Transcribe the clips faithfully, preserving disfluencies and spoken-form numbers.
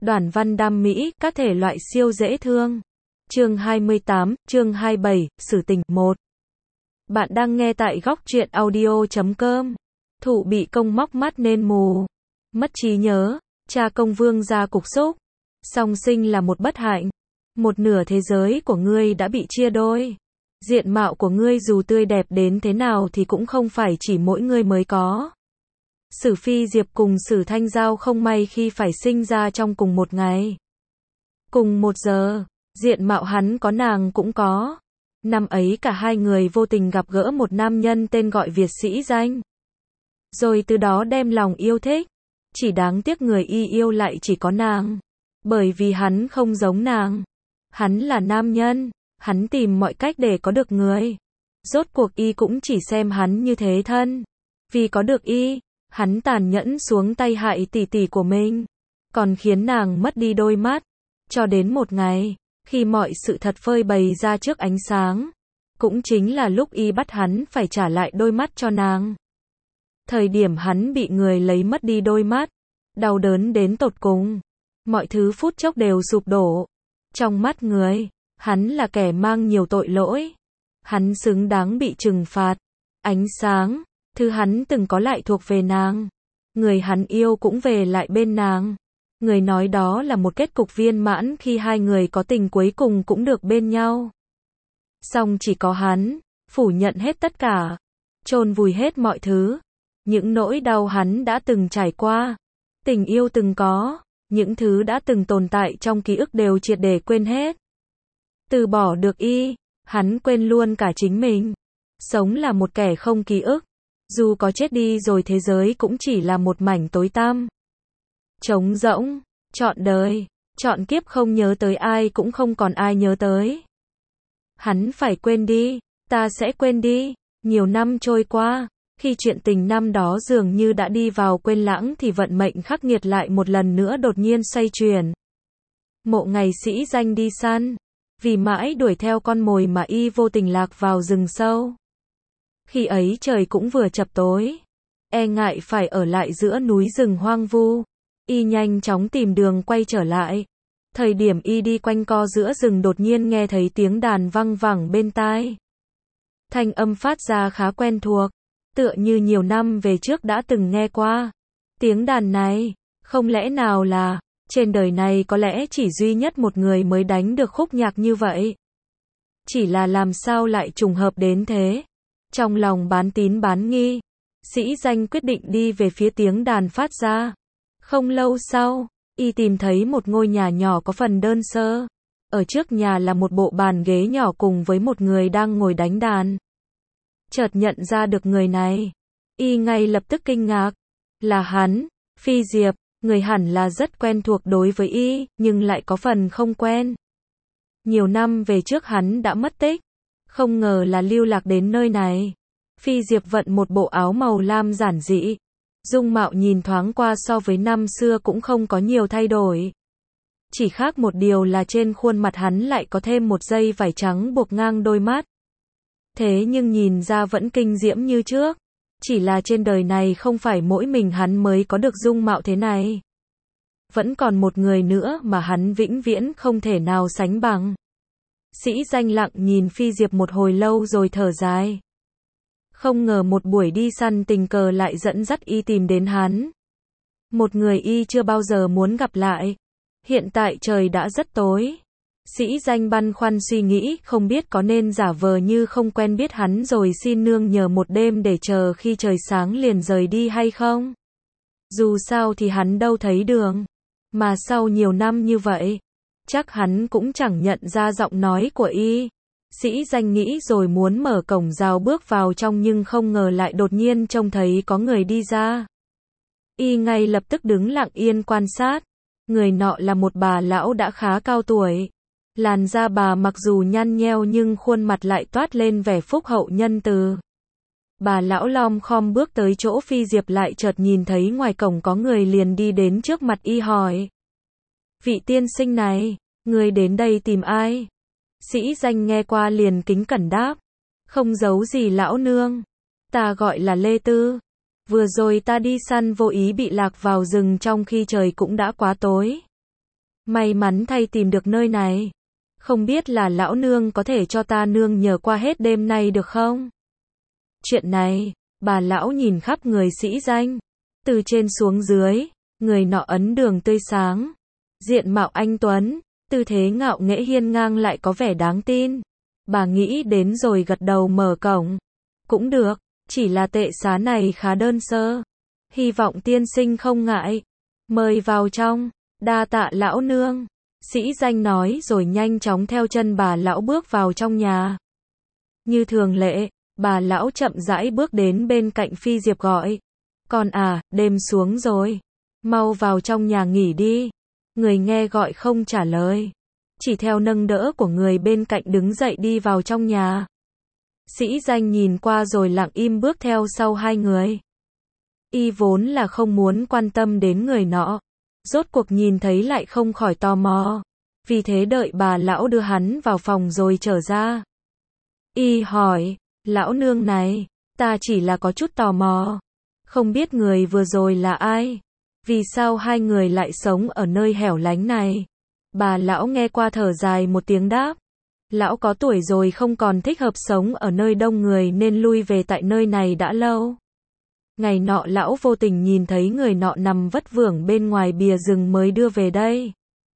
Đoản văn đam mỹ, các thể loại siêu dễ thương. Chương hai mươi tám, chương hai mươi bảy, Sử tình một. Bạn đang nghe tại góc truyện audio chấm com. Thụ bị công móc mắt nên mù, mất trí nhớ, cha công vương gia cục xúc, song sinh là một bất hạnh. Một nửa thế giới của ngươi đã bị chia đôi. Diện mạo của ngươi dù tươi đẹp đến thế nào thì cũng không phải chỉ mỗi ngươi mới có. Sử Phi Diệp cùng Sử Thanh Giao không may khi phải sinh ra trong cùng một ngày, cùng một giờ. Diện mạo hắn có nàng cũng có. Năm ấy cả hai người vô tình gặp gỡ một nam nhân tên gọi Việt Sĩ Danh, rồi từ đó đem lòng yêu thích. Chỉ đáng tiếc người y yêu lại chỉ có nàng, bởi vì hắn không giống nàng. Hắn là nam nhân, hắn tìm mọi cách để có được người. Rốt cuộc y cũng chỉ xem hắn như thế thân. Vì có được y, hắn tàn nhẫn xuống tay hại tỷ tỷ của mình, còn khiến nàng mất đi đôi mắt. Cho đến một ngày, khi mọi sự thật phơi bày ra trước ánh sáng, cũng chính là lúc y bắt hắn phải trả lại đôi mắt cho nàng. Thời điểm hắn bị người lấy mất đi đôi mắt, đau đớn đến tột cùng, mọi thứ phút chốc đều sụp đổ. Trong mắt người, hắn là kẻ mang nhiều tội lỗi, hắn xứng đáng bị trừng phạt. Ánh sáng, thứ hắn từng có lại thuộc về nàng, người hắn yêu cũng về lại bên nàng. Người nói đó là một kết cục viên mãn khi hai người có tình cuối cùng cũng được bên nhau. Song chỉ có hắn, phủ nhận hết tất cả, chôn vùi hết mọi thứ. Những nỗi đau hắn đã từng trải qua, tình yêu từng có, những thứ đã từng tồn tại trong ký ức đều triệt để quên hết. Từ bỏ được y, hắn quên luôn cả chính mình. Sống là một kẻ không ký ức, dù có chết đi rồi thế giới cũng chỉ là một mảnh tối tăm, trống rỗng. Trọn đời, trọn kiếp không nhớ tới ai cũng không còn ai nhớ tới. Hắn phải quên đi, ta sẽ quên đi. Nhiều năm trôi qua, khi chuyện tình năm đó dường như đã đi vào quên lãng thì vận mệnh khắc nghiệt lại một lần nữa đột nhiên xoay chuyển. Mộ Ngày Sĩ Danh đi săn, vì mãi đuổi theo con mồi mà y vô tình lạc vào rừng sâu. Khi ấy trời cũng vừa chập tối, e ngại phải ở lại giữa núi rừng hoang vu, y nhanh chóng tìm đường quay trở lại. Thời điểm y đi quanh co giữa rừng đột nhiên nghe thấy tiếng đàn văng vẳng bên tai. Thanh âm phát ra khá quen thuộc, tựa như nhiều năm về trước đã từng nghe qua. Tiếng đàn này, không lẽ nào là, trên đời này có lẽ chỉ duy nhất một người mới đánh được khúc nhạc như vậy. Chỉ là làm sao lại trùng hợp đến thế. Trong lòng bán tín bán nghi, Sĩ Danh quyết định đi về phía tiếng đàn phát ra. Không lâu sau, y tìm thấy một ngôi nhà nhỏ có phần đơn sơ. Ở trước nhà là một bộ bàn ghế nhỏ cùng với một người đang ngồi đánh đàn. Chợt nhận ra được người này, y ngay lập tức kinh ngạc. Là hắn, Phi Diệp, người hẳn là rất quen thuộc đối với y, nhưng lại có phần không quen. Nhiều năm về trước hắn đã mất tích, không ngờ là lưu lạc đến nơi này. Phi Diệp vận một bộ áo màu lam giản dị, dung mạo nhìn thoáng qua so với năm xưa cũng không có nhiều thay đổi. Chỉ khác một điều là trên khuôn mặt hắn lại có thêm một dây vải trắng buộc ngang đôi mắt. Thế nhưng nhìn ra vẫn kinh diễm như trước. Chỉ là trên đời này không phải mỗi mình hắn mới có được dung mạo thế này. Vẫn còn một người nữa mà hắn vĩnh viễn không thể nào sánh bằng. Sĩ Danh lặng nhìn Phi Diệp một hồi lâu rồi thở dài. Không ngờ một buổi đi săn tình cờ lại dẫn dắt y tìm đến hắn. Một người y chưa bao giờ muốn gặp lại. Hiện tại trời đã rất tối. Sĩ Danh băn khoăn suy nghĩ không biết có nên giả vờ như không quen biết hắn rồi xin nương nhờ một đêm để chờ khi trời sáng liền rời đi hay không. Dù sao thì hắn đâu thấy đường. Mà sau nhiều năm như vậy, chắc hắn cũng chẳng nhận ra giọng nói của y. Sĩ Danh nghĩ rồi muốn mở cổng rào bước vào trong nhưng không ngờ lại đột nhiên trông thấy có người đi ra. Y ngay lập tức đứng lặng yên quan sát. Người nọ là một bà lão đã khá cao tuổi. Làn da bà mặc dù nhăn nheo nhưng khuôn mặt lại toát lên vẻ phúc hậu nhân từ. Bà lão lom khom bước tới chỗ Phi Diệp lại chợt nhìn thấy ngoài cổng có người liền đi đến trước mặt y hỏi. Vị tiên sinh này, người đến đây tìm ai? Sĩ Danh nghe qua liền kính cẩn đáp. Không giấu gì lão nương. Ta gọi là Lê Tư. Vừa rồi ta đi săn vô ý bị lạc vào rừng trong khi trời cũng đã quá tối. May mắn thay tìm được nơi này. Không biết là lão nương có thể cho ta nương nhờ qua hết đêm nay được không? Chuyện này, bà lão nhìn khắp người sĩ danh. Từ trên xuống dưới, người nọ ấn đường tươi sáng. Diện mạo anh tuấn, tư thế ngạo nghễ hiên ngang lại có vẻ đáng tin. Bà nghĩ đến rồi gật đầu mở cổng. Cũng được, chỉ là tệ xá này khá đơn sơ. Hy vọng tiên sinh không ngại. Mời vào trong, đa tạ lão nương. Sĩ danh nói rồi nhanh chóng theo chân bà lão bước vào trong nhà. Như thường lệ, bà lão chậm rãi bước đến bên cạnh Phi Diệp gọi. Con à, đêm xuống rồi. Mau vào trong nhà nghỉ đi. Người nghe gọi không trả lời. Chỉ theo nâng đỡ của người bên cạnh đứng dậy đi vào trong nhà. Sĩ danh nhìn qua rồi lặng im bước theo sau hai người. Y vốn là không muốn quan tâm đến người nọ. Rốt cuộc nhìn thấy lại không khỏi tò mò. Vì thế đợi bà lão đưa hắn vào phòng rồi trở ra. Y hỏi, lão nương này, ta chỉ là có chút tò mò. Không biết người vừa rồi là ai? Vì sao hai người lại sống ở nơi hẻo lánh này? Bà lão nghe qua thở dài một tiếng đáp. Lão có tuổi rồi không còn thích hợp sống ở nơi đông người nên lui về tại nơi này đã lâu. Ngày nọ lão vô tình nhìn thấy người nọ nằm vất vưởng bên ngoài bìa rừng mới đưa về đây.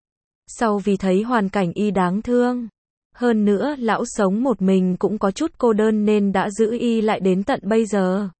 Sau vì thấy hoàn cảnh y đáng thương. Hơn nữa lão sống một mình cũng có chút cô đơn nên đã giữ y lại đến tận bây giờ.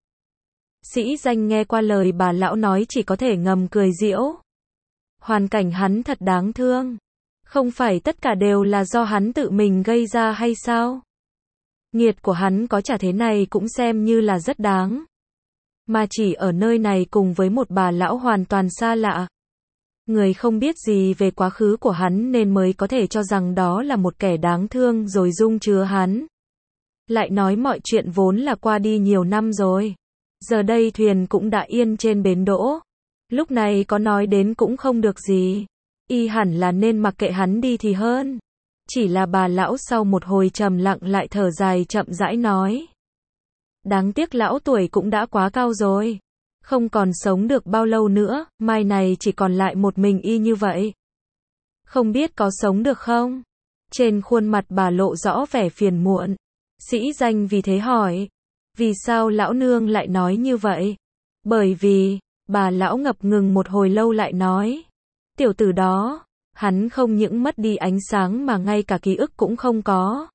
Sĩ danh nghe qua lời bà lão nói chỉ có thể ngầm cười giễu. Hoàn cảnh hắn thật đáng thương. Không phải tất cả đều là do hắn tự mình gây ra hay sao? Nghiệt của hắn có trả thế này cũng xem như là rất đáng. Mà chỉ ở nơi này cùng với một bà lão hoàn toàn xa lạ. Người không biết gì về quá khứ của hắn nên mới có thể cho rằng đó là một kẻ đáng thương rồi dung chứa hắn. Lại nói mọi chuyện vốn là qua đi nhiều năm rồi. Giờ đây thuyền cũng đã yên trên bến đỗ. Lúc này có nói đến cũng không được gì. Y hẳn là nên mặc kệ hắn đi thì hơn. Chỉ là bà lão sau một hồi trầm lặng lại thở dài chậm rãi nói. Đáng tiếc lão tuổi cũng đã quá cao rồi. Không còn sống được bao lâu nữa, mai này chỉ còn lại một mình y như vậy. Không biết có sống được không? Trên khuôn mặt bà lộ rõ vẻ phiền muộn. Sĩ danh vì thế hỏi. Vì sao lão nương lại nói như vậy? Bởi vì, bà lão ngập ngừng một hồi lâu lại nói. Tiểu tử đó, hắn không những mất đi ánh sáng mà ngay cả ký ức cũng không có.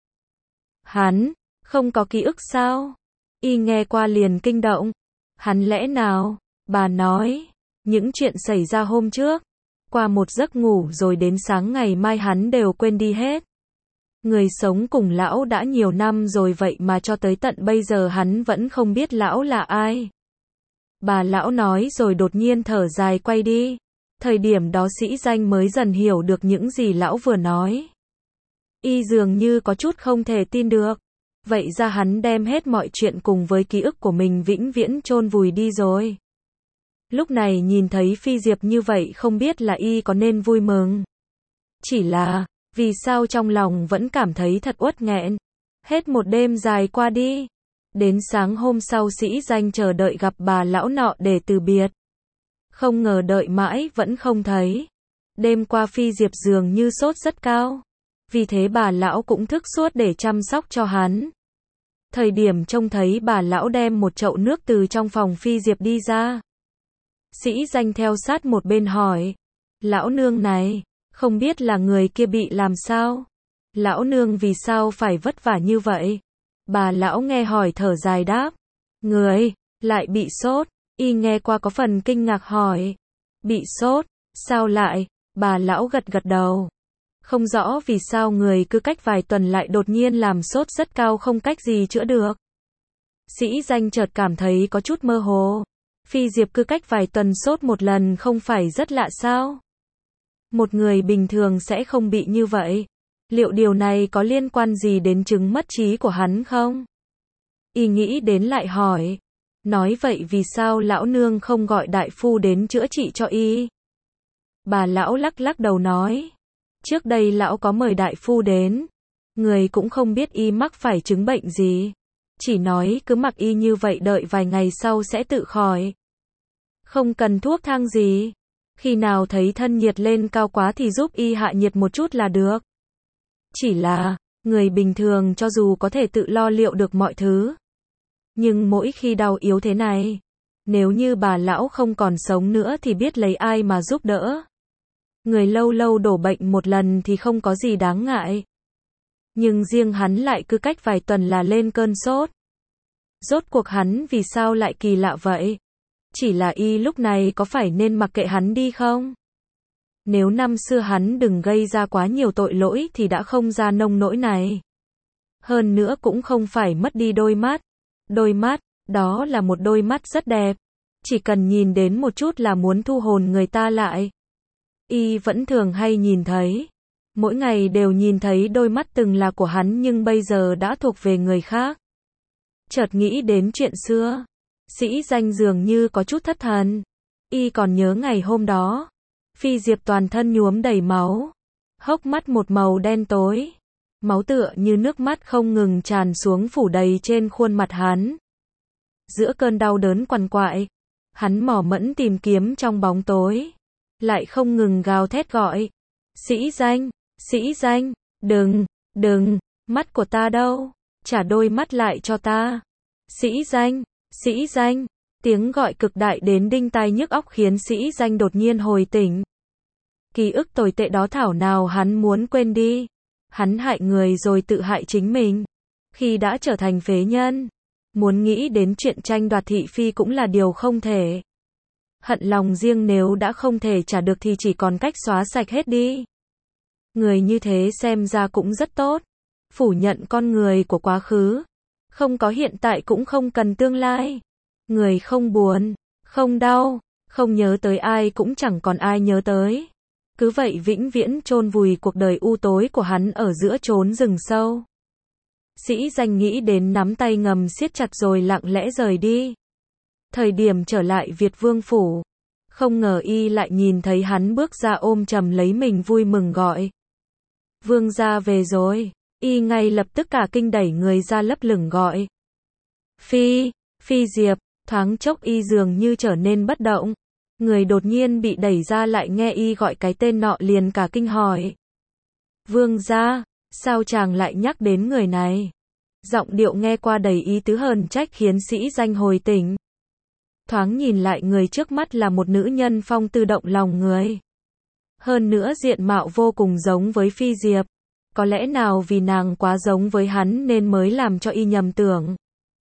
Hắn, không có ký ức sao? Y nghe qua liền kinh động. Hắn lẽ nào? Bà nói, những chuyện xảy ra hôm trước, qua một giấc ngủ rồi đến sáng ngày mai hắn đều quên đi hết. Người sống cùng lão đã nhiều năm rồi vậy mà cho tới tận bây giờ hắn vẫn không biết lão là ai. Bà lão nói rồi đột nhiên thở dài quay đi. Thời điểm đó sĩ danh mới dần hiểu được những gì lão vừa nói. Y dường như có chút không thể tin được. Vậy ra hắn đem hết mọi chuyện cùng với ký ức của mình vĩnh viễn chôn vùi đi rồi. Lúc này nhìn thấy Phi Diệp như vậy không biết là y có nên vui mừng. Chỉ là, vì sao trong lòng vẫn cảm thấy thật uất nghẹn. Hết một đêm dài qua đi. Đến sáng hôm sau sĩ danh chờ đợi gặp bà lão nọ để từ biệt. Không ngờ đợi mãi vẫn không thấy. Đêm qua Phi Diệp dường như sốt rất cao. Vì thế bà lão cũng thức suốt để chăm sóc cho hắn. Thời điểm trông thấy bà lão đem một chậu nước từ trong phòng Phi Diệp đi ra. Sĩ danh theo sát một bên hỏi. Lão nương này, không biết là người kia bị làm sao? Lão nương vì sao phải vất vả như vậy? Bà lão nghe hỏi thở dài đáp. Người, lại bị sốt. Y nghe qua có phần kinh ngạc hỏi. Bị sốt, sao lại? Bà lão gật gật đầu. Không rõ vì sao người cứ cách vài tuần lại đột nhiên làm sốt rất cao không cách gì chữa được. Sĩ danh chợt cảm thấy có chút mơ hồ. Phi Diệp cứ cách vài tuần sốt một lần không phải rất lạ sao? Một người bình thường sẽ không bị như vậy. Liệu điều này có liên quan gì đến chứng mất trí của hắn không? Y nghĩ đến lại hỏi. Nói vậy vì sao lão nương không gọi đại phu đến chữa trị cho y? Bà lão lắc lắc đầu nói. Trước đây lão có mời đại phu đến. Người cũng không biết y mắc phải chứng bệnh gì. Chỉ nói cứ mặc y như vậy đợi vài ngày sau sẽ tự khỏi. Không cần thuốc thang gì. Khi nào thấy thân nhiệt lên cao quá thì giúp y hạ nhiệt một chút là được. Chỉ là, người bình thường cho dù có thể tự lo liệu được mọi thứ. Nhưng mỗi khi đau yếu thế này, nếu như bà lão không còn sống nữa thì biết lấy ai mà giúp đỡ. Người lâu lâu đổ bệnh một lần thì không có gì đáng ngại. Nhưng riêng hắn lại cứ cách vài tuần là lên cơn sốt. Rốt cuộc hắn vì sao lại kỳ lạ vậy? Chỉ là y lúc này có phải nên mặc kệ hắn đi không? Nếu năm xưa hắn đừng gây ra quá nhiều tội lỗi thì đã không ra nông nỗi này. Hơn nữa cũng không phải mất đi đôi mắt. Đôi mắt, đó là một đôi mắt rất đẹp. Chỉ cần nhìn đến một chút là muốn thu hồn người ta lại. Y vẫn thường hay nhìn thấy. Mỗi ngày đều nhìn thấy đôi mắt từng là của hắn nhưng bây giờ đã thuộc về người khác. Chợt nghĩ đến chuyện xưa. Sĩ Danh dường như có chút thất thần. Y còn nhớ ngày hôm đó. Phi Diệp toàn thân nhuốm đầy máu. Hốc mắt một màu đen tối. Máu tựa như nước mắt không ngừng tràn xuống phủ đầy trên khuôn mặt hắn. Giữa cơn đau đớn quằn quại, hắn mỏ mẫm tìm kiếm trong bóng tối. Lại không ngừng gào thét gọi. Sĩ Danh, Sĩ Danh, đừng, đừng, mắt của ta đâu, trả đôi mắt lại cho ta. Sĩ Danh, Sĩ Danh, tiếng gọi cực đại đến đinh tai nhức óc khiến Sĩ Danh đột nhiên hồi tỉnh. Ký ức tồi tệ đó thảo nào hắn muốn quên đi. Hắn hại người rồi tự hại chính mình. Khi đã trở thành phế nhân, muốn nghĩ đến chuyện tranh đoạt thị phi cũng là điều không thể. Hận lòng riêng nếu đã không thể trả được thì chỉ còn cách xóa sạch hết đi. Người như thế xem ra cũng rất tốt. Phủ nhận con người của quá khứ. Không có hiện tại cũng không cần tương lai. Người không buồn, không đau, không nhớ tới ai cũng chẳng còn ai nhớ tới. Cứ vậy vĩnh viễn chôn vùi cuộc đời u tối của hắn ở giữa chốn rừng sâu. Sĩ Danh nghĩ đến nắm tay ngầm siết chặt rồi lặng lẽ rời đi. Thời điểm trở lại Việt Vương phủ, không ngờ y lại nhìn thấy hắn bước ra ôm chầm lấy mình vui mừng gọi. Vương gia về rồi, y ngay lập tức cả kinh đẩy người ra lấp lửng gọi. Phi, Phi Diệp, thoáng chốc y dường như trở nên bất động. Người đột nhiên bị đẩy ra lại nghe y gọi cái tên nọ liền cả kinh hỏi. Vương gia, sao chàng lại nhắc đến người này? Giọng điệu nghe qua đầy ý tứ hờn trách khiến Sĩ Danh hồi tỉnh. Thoáng nhìn lại người trước mắt là một nữ nhân phong tư động lòng người. Hơn nữa diện mạo vô cùng giống với Phi Diệp. Có lẽ nào vì nàng quá giống với hắn nên mới làm cho y nhầm tưởng.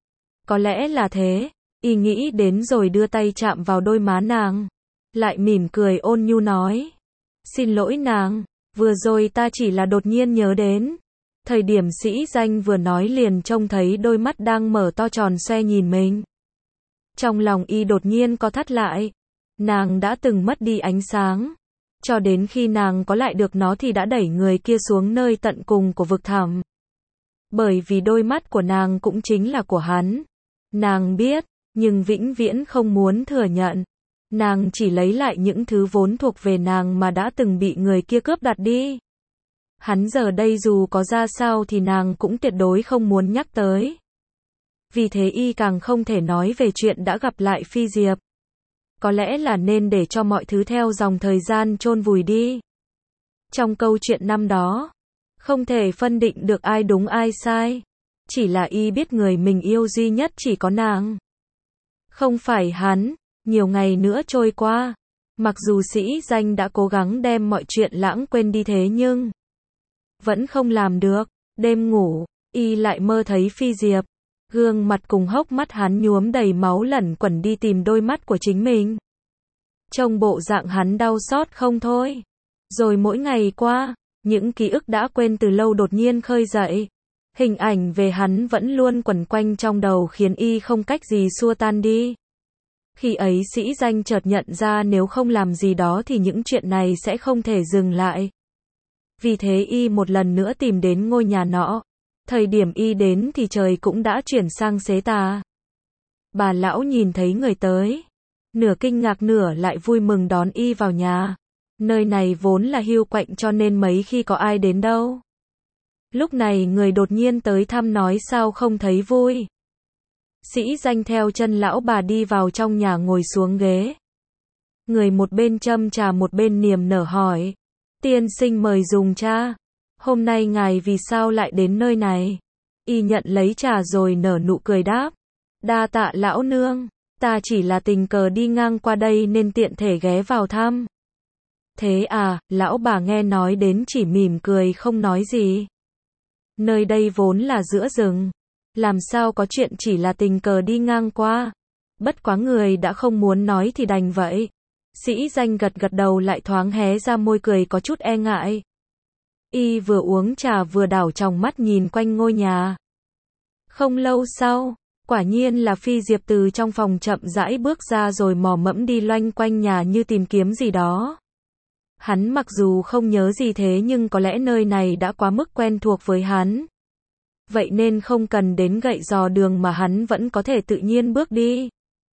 Có lẽ là thế. Y nghĩ đến rồi đưa tay chạm vào đôi má nàng. Lại mỉm cười ôn nhu nói. Xin lỗi nàng, vừa rồi ta chỉ là đột nhiên nhớ đến. Thời điểm Sĩ Danh vừa nói liền trông thấy đôi mắt đang mở to tròn xoe nhìn mình. Trong lòng y đột nhiên co thắt lại. Nàng đã từng mất đi ánh sáng. Cho đến khi nàng có lại được nó thì đã đẩy người kia xuống nơi tận cùng của vực thẳm. Bởi vì đôi mắt của nàng cũng chính là của hắn. Nàng biết. Nhưng vĩnh viễn không muốn thừa nhận. Nàng chỉ lấy lại những thứ vốn thuộc về nàng mà đã từng bị người kia cướp đoạt đi. Hắn giờ đây dù có ra sao thì nàng cũng tuyệt đối không muốn nhắc tới. Vì thế y càng không thể nói về chuyện đã gặp lại Phi Diệp. Có lẽ là nên để cho mọi thứ theo dòng thời gian chôn vùi đi. Trong câu chuyện năm đó, không thể phân định được ai đúng ai sai. Chỉ là y biết người mình yêu duy nhất chỉ có nàng. Không phải hắn. Nhiều ngày nữa trôi qua. Mặc dù Sĩ Danh đã cố gắng đem mọi chuyện lãng quên đi thế nhưng vẫn không làm được. Đêm ngủ, y lại mơ thấy Phi Diệp. Gương mặt cùng hốc mắt hắn nhuốm đầy máu lẩn quẩn đi tìm đôi mắt của chính mình. Trông bộ dạng hắn đau xót không thôi. Rồi mỗi ngày qua, những ký ức đã quên từ lâu đột nhiên khơi dậy. Hình ảnh về hắn vẫn luôn quẩn quanh trong đầu khiến y không cách gì xua tan đi. Khi ấy Sĩ Danh chợt nhận ra nếu không làm gì đó thì những chuyện này sẽ không thể dừng lại. Vì thế y một lần nữa tìm đến ngôi nhà nọ. Thời điểm y đến thì trời cũng đã chuyển sang xế tà. Bà lão nhìn thấy người tới. Nửa kinh ngạc nửa lại vui mừng đón y vào nhà. Nơi này vốn là hiu quạnh cho nên mấy khi có ai đến đâu. Lúc này người đột nhiên tới thăm nói sao không thấy vui. Sĩ Danh theo chân lão bà đi vào trong nhà ngồi xuống ghế. Người một bên châm trà một bên niềm nở hỏi. Tiên sinh mời dùng trà. Hôm nay ngài vì sao lại đến nơi này? Y nhận lấy trà rồi nở nụ cười đáp. Đa tạ lão nương, ta chỉ là tình cờ đi ngang qua đây nên tiện thể ghé vào thăm. Thế à, lão bà nghe nói đến chỉ mỉm cười không nói gì. Nơi đây vốn là giữa rừng. Làm sao có chuyện chỉ là tình cờ đi ngang qua. Bất quá người đã không muốn nói thì đành vậy. Sĩ Danh gật gật đầu lại thoáng hé ra môi cười có chút e ngại. Y vừa uống trà vừa đảo tròng mắt nhìn quanh ngôi nhà. Không lâu sau, quả nhiên là Phi Diệp từ trong phòng chậm rãi bước ra rồi mò mẫm đi loanh quanh nhà như tìm kiếm gì đó. Hắn mặc dù không nhớ gì thế nhưng có lẽ nơi này đã quá mức quen thuộc với hắn. Vậy nên không cần đến gậy dò đường mà hắn vẫn có thể tự nhiên bước đi.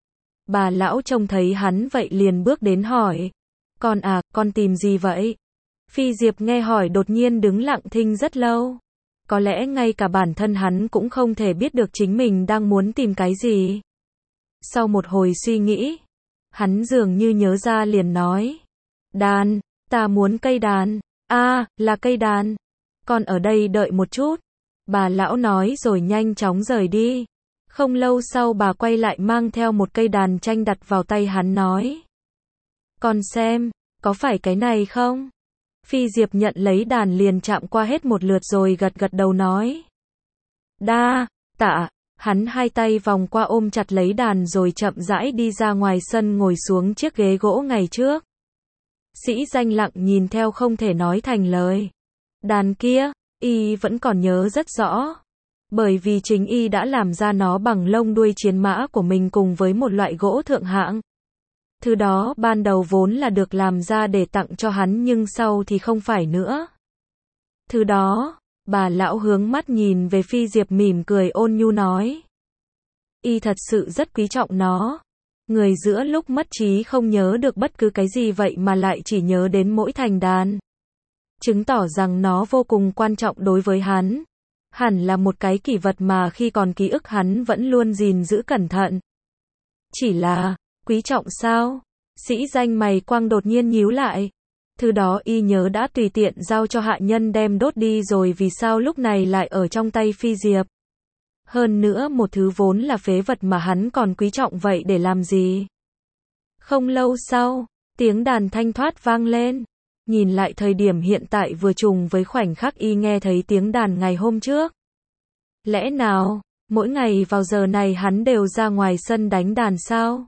Bà lão trông thấy hắn vậy liền bước đến hỏi. Con à, con tìm gì vậy? Phi Diệp nghe hỏi đột nhiên đứng lặng thinh rất lâu. Có lẽ ngay cả bản thân hắn cũng không thể biết được chính mình đang muốn tìm cái gì. Sau một hồi suy nghĩ, hắn dường như nhớ ra liền nói. Đàn, ta muốn cây đàn. A, à, là cây đàn. Con ở đây đợi một chút. Bà lão nói rồi nhanh chóng rời đi. Không lâu sau bà quay lại mang theo một cây đàn tranh đặt vào tay hắn nói. Con xem, có phải cái này không? Phi Diệp nhận lấy đàn liền chạm qua hết một lượt rồi gật gật đầu nói. Đa, tạ, hắn hai tay vòng qua ôm chặt lấy đàn rồi chậm rãi đi ra ngoài sân ngồi xuống chiếc ghế gỗ ngày trước. Sĩ Danh lặng nhìn theo không thể nói thành lời. Đàn kia, y vẫn còn nhớ rất rõ. Bởi vì chính y đã làm ra nó bằng lông đuôi chiến mã của mình cùng với một loại gỗ thượng hạng. Thứ đó ban đầu vốn là được làm ra để tặng cho hắn nhưng sau thì không phải nữa. Thứ đó, bà lão hướng mắt nhìn về Phi Diệp mỉm cười ôn nhu nói. Y thật sự rất quý trọng nó. Người giữa lúc mất trí không nhớ được bất cứ cái gì vậy mà lại chỉ nhớ đến mỗi thành đàn. Chứng tỏ rằng nó vô cùng quan trọng đối với hắn. Hẳn là một cái kỷ vật mà khi còn ký ức hắn vẫn luôn gìn giữ cẩn thận. Chỉ là, quý trọng sao? Sĩ Danh mày quang đột nhiên nhíu lại. Thứ đó y nhớ đã tùy tiện giao cho hạ nhân đem đốt đi rồi vì sao lúc này lại ở trong tay Phi Diệp. Hơn nữa một thứ vốn là phế vật mà hắn còn quý trọng vậy để làm gì? Không lâu sau, tiếng đàn thanh thoát vang lên. Nhìn lại thời điểm hiện tại vừa trùng với khoảnh khắc y nghe thấy tiếng đàn ngày hôm trước. Lẽ nào, mỗi ngày vào giờ này hắn đều ra ngoài sân đánh đàn sao?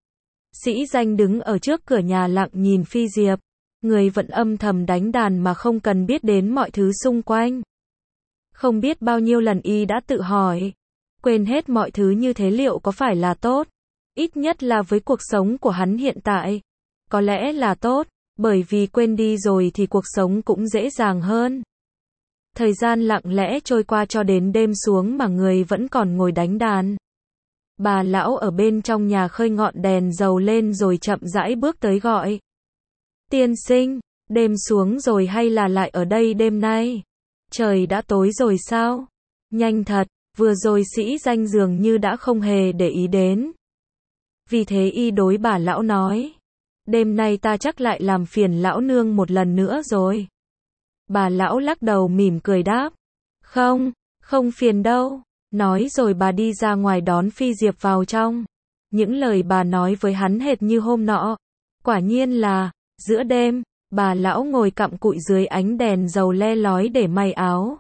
Sĩ Danh đứng ở trước cửa nhà lặng nhìn Phi Diệp. Người vẫn âm thầm đánh đàn mà không cần biết đến mọi thứ xung quanh. Không biết bao nhiêu lần y đã tự hỏi. Quên hết mọi thứ như thế liệu có phải là tốt? Ít nhất là với cuộc sống của hắn hiện tại. Có lẽ là tốt. Bởi vì quên đi rồi thì cuộc sống cũng dễ dàng hơn. Thời gian lặng lẽ trôi qua cho đến đêm xuống mà người vẫn còn ngồi đánh đàn. Bà lão ở bên trong nhà khơi ngọn đèn dầu lên rồi chậm rãi bước tới gọi. Tiên sinh, đêm xuống rồi hay là lại ở đây đêm nay? Trời đã tối rồi sao? Nhanh thật, vừa rồi Sĩ Danh dường như đã không hề để ý đến. Vì thế y đối bà lão nói. Đêm nay ta chắc lại làm phiền lão nương một lần nữa rồi. Bà lão lắc đầu mỉm cười đáp. Không, không phiền đâu. Nói rồi bà đi ra ngoài đón Phi Diệp vào trong. Những lời bà nói với hắn hệt như hôm nọ. Quả nhiên là, giữa đêm, bà lão ngồi cặm cụi dưới ánh đèn dầu le lói để may áo.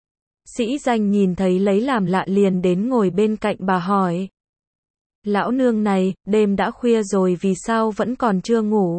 Sĩ Danh nhìn thấy lấy làm lạ liền đến ngồi bên cạnh bà hỏi. Lão nương này, đêm đã khuya rồi vì sao vẫn còn chưa ngủ?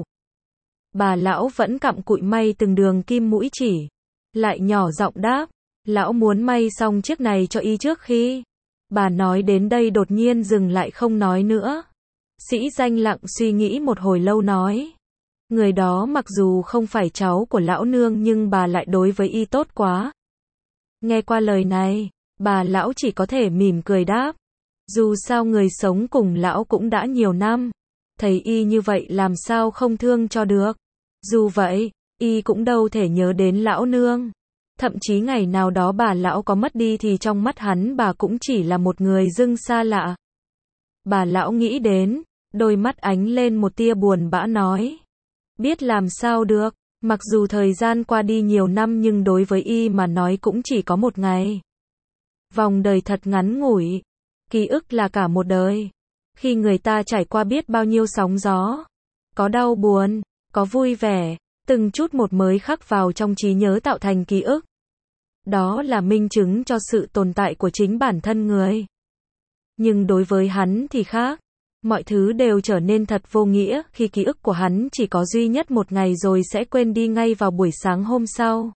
Bà lão vẫn cặm cụi may từng đường kim mũi chỉ. Lại nhỏ giọng đáp. Lão muốn may xong chiếc này cho y trước khi. Bà nói đến đây đột nhiên dừng lại không nói nữa. Sĩ Danh lặng suy nghĩ một hồi lâu nói. Người đó mặc dù không phải cháu của lão nương nhưng bà lại đối với y tốt quá. Nghe qua lời này, bà lão chỉ có thể mỉm cười đáp. Dù sao người sống cùng lão cũng đã nhiều năm. Thấy y như vậy làm sao không thương cho được. Dù vậy, y cũng đâu thể nhớ đến lão nương. Thậm chí ngày nào đó bà lão có mất đi thì trong mắt hắn bà cũng chỉ là một người dưng xa lạ. Bà lão nghĩ đến, Đôi mắt ánh lên một tia buồn bã nói. Biết làm sao được, mặc dù thời gian qua đi nhiều năm nhưng đối với y mà nói cũng chỉ có một ngày. Vòng đời thật ngắn ngủi, ký ức là cả một đời. Khi người ta trải qua biết bao nhiêu sóng gió, có đau buồn, có vui vẻ, từng chút một mới khắc vào trong trí nhớ tạo thành ký ức. Đó là minh chứng cho sự tồn tại của chính bản thân người. Nhưng đối với hắn thì khác. Mọi thứ đều trở nên thật vô nghĩa khi ký ức của hắn chỉ có duy nhất một ngày rồi sẽ quên đi ngay vào buổi sáng hôm sau.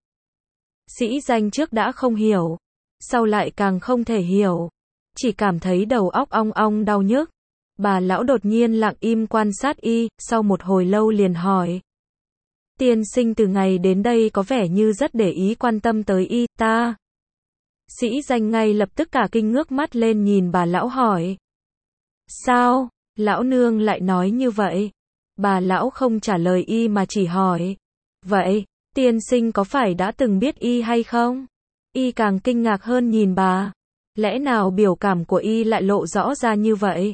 Sĩ Danh trước đã không hiểu, sau lại càng không thể hiểu, chỉ cảm thấy đầu óc ong ong đau nhức. Bà lão đột nhiên lặng im quan sát y, sau một hồi lâu liền hỏi. Tiên sinh từ ngày đến đây có vẻ như rất để ý quan tâm tới y, ta. Sĩ Danh ngay lập tức cả kinh ngước mắt lên nhìn bà lão hỏi. Sao, lão nương lại nói như vậy? Bà lão không trả lời y mà chỉ hỏi. Vậy, tiên sinh có phải đã từng biết y hay không? Y càng kinh ngạc hơn nhìn bà. Lẽ nào biểu cảm của y lại lộ rõ ra như vậy?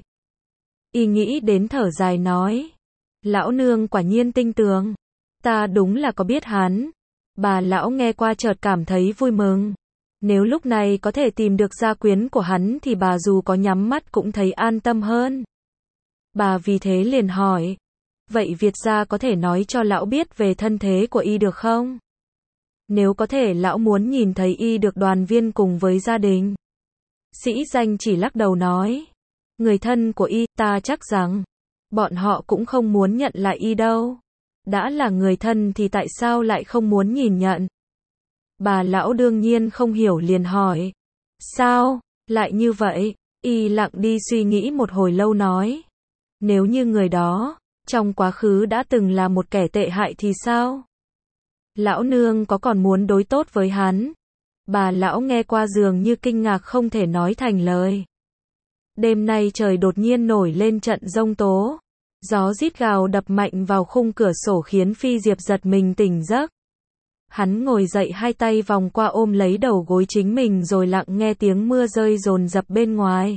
Y nghĩ đến thở dài nói. Lão nương quả nhiên tinh tường. Ta đúng là có biết hắn. Bà lão nghe qua chợt cảm thấy vui mừng. Nếu lúc này có thể tìm được gia quyến của hắn thì bà dù có nhắm mắt cũng thấy an tâm hơn. Bà vì thế liền hỏi. Vậy Việt gia có thể nói cho lão biết về thân thế của y được không? Nếu có thể lão muốn nhìn thấy y được đoàn viên cùng với gia đình. Sĩ Danh chỉ lắc đầu nói. Người thân của y, ta chắc rằng, bọn họ cũng không muốn nhận lại y đâu. Đã là người thân thì tại sao lại không muốn nhìn nhận? Bà lão đương nhiên không hiểu liền hỏi. Sao, lại như vậy? Y lặng đi suy nghĩ một hồi lâu nói. Nếu như người đó, trong quá khứ đã từng là một kẻ tệ hại thì sao? Lão nương có còn muốn đối tốt với hắn? Bà lão nghe qua dường như kinh ngạc không thể nói thành lời. Đêm nay trời đột nhiên nổi lên trận giông tố. Gió rít gào đập mạnh vào khung cửa sổ khiến Phi Diệp giật mình tỉnh giấc. Hắn ngồi dậy hai tay vòng qua ôm lấy đầu gối chính mình rồi lặng nghe tiếng mưa rơi dồn dập bên ngoài.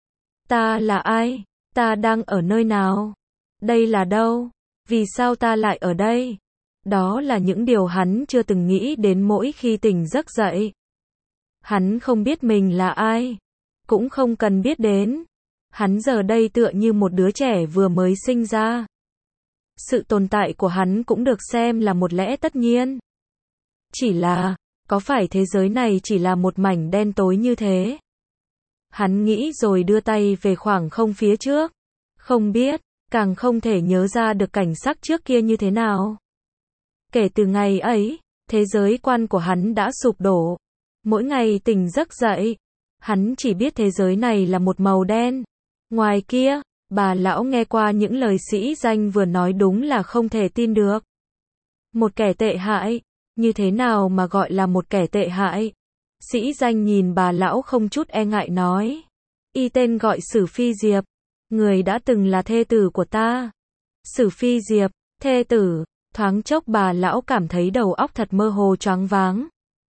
Ta là ai? Ta đang ở nơi nào? Đây là đâu? Vì sao ta lại ở đây? Đó là những điều hắn chưa từng nghĩ đến mỗi khi tỉnh giấc dậy. Hắn không biết mình là ai. Cũng không cần biết đến. Hắn giờ đây tựa như một đứa trẻ vừa mới sinh ra. Sự tồn tại của hắn cũng được xem là một lẽ tất nhiên. Chỉ là, có phải thế giới này chỉ là một mảnh đen tối như thế? Hắn nghĩ rồi đưa tay về khoảng không phía trước. Không biết, càng không thể nhớ ra được cảnh sắc trước kia như thế nào. Kể từ ngày ấy, thế giới quan của hắn đã sụp đổ. Mỗi ngày tỉnh giấc dậy, hắn chỉ biết thế giới này là một màu đen. Ngoài kia, bà lão nghe qua những lời Sĩ Danh vừa nói đúng là không thể tin được. Một kẻ tệ hại, như thế nào mà gọi là một kẻ tệ hại? Sĩ Danh nhìn bà lão không chút e ngại nói. Y tên gọi Sử Phi Diệp, người đã từng là thê tử của ta. Sử Phi Diệp, thê tử, thoáng chốc bà lão cảm thấy đầu óc thật mơ hồ choáng váng.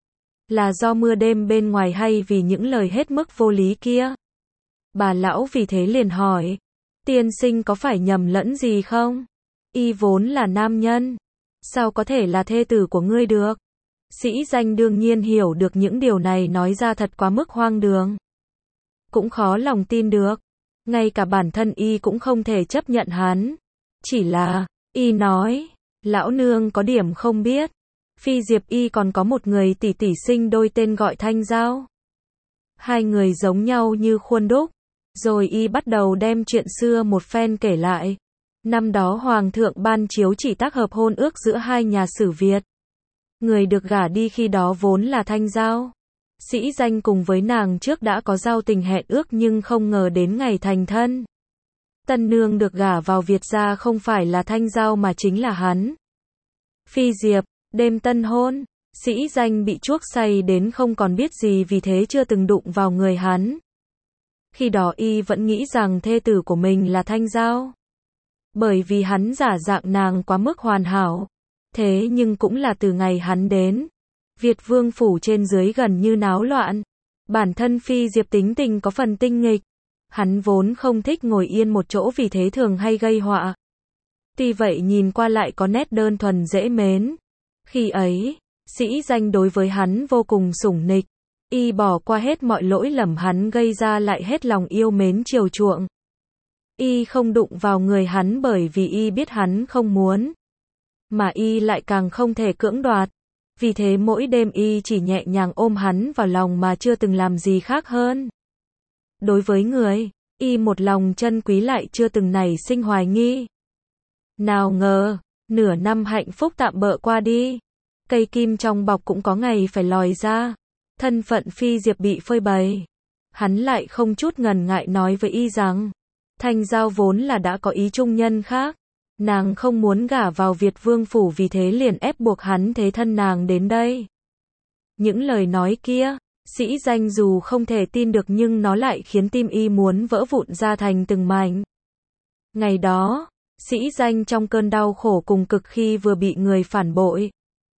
Là do mưa đêm bên ngoài hay vì những lời hết mức vô lý kia? Bà lão vì thế liền hỏi. Tiên sinh có phải nhầm lẫn gì không? Y vốn là nam nhân. Sao có thể là thê tử của ngươi được? Sĩ Danh đương nhiên hiểu được những điều này nói ra thật quá mức hoang đường. Cũng khó lòng tin được. Ngay cả bản thân y cũng không thể chấp nhận hắn. Chỉ là, y nói, lão nương có điểm không biết. Phi Diệp y còn có một người tỷ tỷ sinh đôi tên gọi Thanh Giao. Hai người giống nhau như khuôn đúc. Rồi y bắt đầu đem chuyện xưa một phen kể lại. Năm đó Hoàng thượng ban chiếu chỉ tác hợp hôn ước giữa hai nhà Sử Việt. Người được gả đi khi đó vốn là Thanh Giao. Sĩ Danh cùng với nàng trước đã có giao tình hẹn ước nhưng không ngờ đến ngày thành thân. Tân nương được gả vào Việt gia không phải là Thanh Giao mà chính là hắn. Phi Diệp, đêm tân hôn, Sĩ Danh bị chuốc say đến không còn biết gì vì thế chưa từng đụng vào người hắn. Khi đó y vẫn nghĩ rằng thê tử của mình là Thanh Giao. Bởi vì hắn giả dạng nàng quá mức hoàn hảo. Thế nhưng cũng là từ ngày hắn đến, Việt vương phủ trên dưới gần như náo loạn. Bản thân Phi Diệp tính tình có phần tinh nghịch. Hắn vốn không thích ngồi yên một chỗ vì thế thường hay gây họa. Tuy vậy nhìn qua lại có nét đơn thuần dễ mến. Khi ấy, Sĩ Danh đối với hắn vô cùng sủng nịch. Y bỏ qua hết mọi lỗi lầm hắn gây ra lại hết lòng yêu mến chiều chuộng. Y không đụng vào người hắn bởi vì Y biết hắn không muốn. Mà Y lại càng không thể cưỡng đoạt. Vì thế mỗi đêm Y chỉ nhẹ nhàng ôm hắn vào lòng mà chưa từng làm gì khác hơn. Đối với người, Y một lòng trân quý lại chưa từng nảy sinh hoài nghi. Nào ngờ, nửa năm hạnh phúc tạm bợ qua đi. Cây kim trong bọc cũng có ngày phải lòi ra. Thân phận Phi Diệp bị phơi bày. Hắn lại không chút ngần ngại nói với Y rằng, Thanh Giao vốn là đã có ý trung nhân khác. Nàng không muốn gả vào Việt Vương phủ vì thế liền ép buộc hắn thế thân nàng đến đây. Những lời nói kia, Sĩ Danh dù không thể tin được nhưng nó lại khiến tim Y muốn vỡ vụn ra thành từng mảnh. Ngày đó, Sĩ Danh trong cơn đau khổ cùng cực khi vừa bị người phản bội,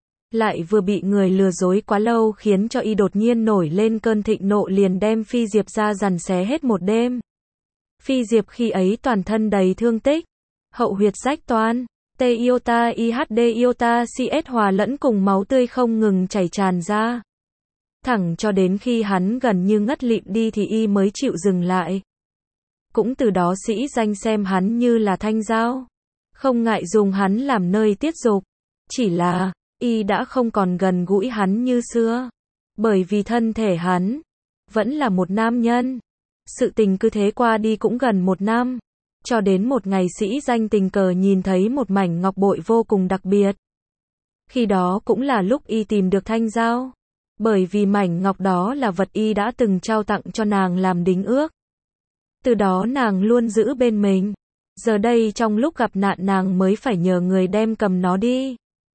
lại vừa bị người lừa dối quá lâu khiến cho Y đột nhiên nổi lên cơn thịnh nộ liền đem Phi Diệp ra giằng xé hết một đêm. Phi Diệp khi ấy toàn thân đầy thương tích, hậu huyệt rách toang, T iota I H D iota C S hòa lẫn cùng máu tươi không ngừng chảy tràn ra. Thẳng cho đến khi hắn gần như ngất lịm đi thì Y mới chịu dừng lại. Cũng từ đó Sĩ Danh xem hắn như là thanh dao, không ngại dùng hắn làm nơi tiết dục. Chỉ là, Y đã không còn gần gũi hắn như xưa. Bởi vì thân thể hắn vẫn là một nam nhân. Sự tình cứ thế qua đi cũng gần một năm. Cho đến một ngày Sĩ Danh tình cờ nhìn thấy một mảnh ngọc bội vô cùng đặc biệt. Khi đó cũng là lúc Y tìm được thanh dao. Bởi vì mảnh ngọc đó là vật Y đã từng trao tặng cho nàng làm đính ước. Từ đó nàng luôn giữ bên mình. Giờ đây trong lúc gặp nạn nàng mới phải nhờ người đem cầm nó đi.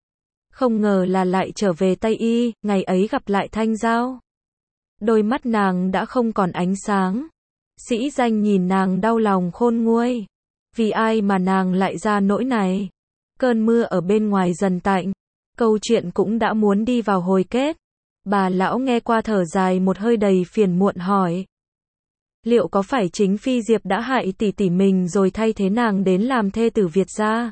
Không ngờ là lại trở về tay Y, ngày ấy gặp lại thanh dao. Đôi mắt nàng đã không còn ánh sáng. Sĩ Danh nhìn nàng đau lòng khôn nguôi. Vì ai mà nàng lại ra nỗi này? Cơn mưa ở bên ngoài dần tạnh. Câu chuyện cũng đã muốn đi vào hồi kết. Bà lão nghe qua thở dài một hơi đầy phiền muộn hỏi. Liệu có phải chính Phi Diệp đã hại tỷ tỷ mình rồi thay thế nàng đến làm thê tử Việt gia?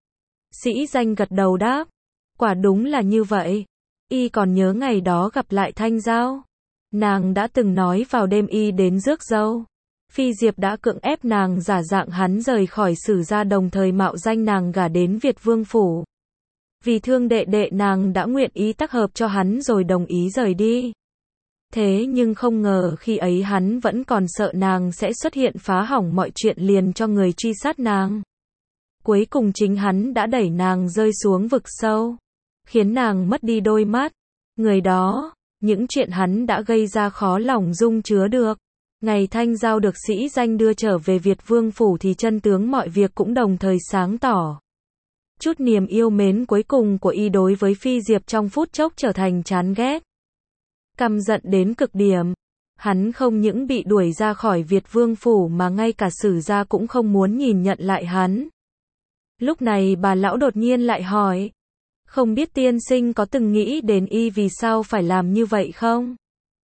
Sĩ Danh gật đầu đáp. Quả đúng là như vậy. Y còn nhớ ngày đó gặp lại thanh dao. Nàng đã từng nói vào đêm Y đến rước dâu. Phi Diệp đã cưỡng ép nàng giả dạng hắn rời khỏi Sử gia đồng thời mạo danh nàng gả đến Việt Vương phủ. Vì thương đệ đệ nàng đã nguyện ý tác hợp cho hắn rồi đồng ý rời đi. Thế nhưng không ngờ khi ấy hắn vẫn còn sợ nàng sẽ xuất hiện phá hỏng mọi chuyện liền cho người truy sát nàng. Cuối cùng chính hắn đã đẩy nàng rơi xuống vực sâu, khiến nàng mất đi đôi mắt. Người đó, những chuyện hắn đã gây ra khó lòng dung chứa được. Ngày thanh giao được Sĩ Danh đưa trở về Việt Vương phủ thì chân tướng mọi việc cũng đồng thời sáng tỏ. Chút niềm yêu mến cuối cùng của Y đối với Phi Diệp trong phút chốc trở thành chán ghét, căm giận đến cực điểm. Hắn không những bị đuổi ra khỏi Việt Vương phủ mà ngay cả Sử gia cũng không muốn nhìn nhận lại hắn. Lúc này bà lão đột nhiên lại hỏi, không biết tiên sinh có từng nghĩ đến Y vì sao phải làm như vậy không?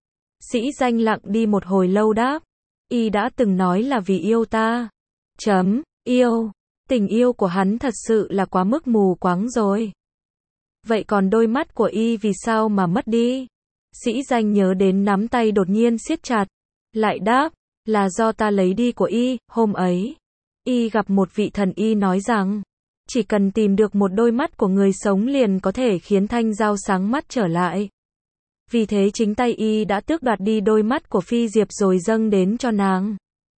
Sĩ Danh lặng đi một hồi lâu đáp, Y đã từng nói là vì yêu ta. Chấm, yêu. Tình yêu của hắn thật sự là quá mức mù quáng rồi. Vậy còn đôi mắt của Y vì sao mà mất đi? Sĩ Danh nhớ đến nắm tay đột nhiên siết chặt. Lại đáp, là do ta lấy đi của Y. Hôm ấy, Y gặp một vị thần Y nói rằng, chỉ cần tìm được một đôi mắt của người sống liền có thể khiến thanh dao sáng mắt trở lại. Vì thế chính tay Y đã tước đoạt đi đôi mắt của Phi Diệp rồi dâng đến cho nàng.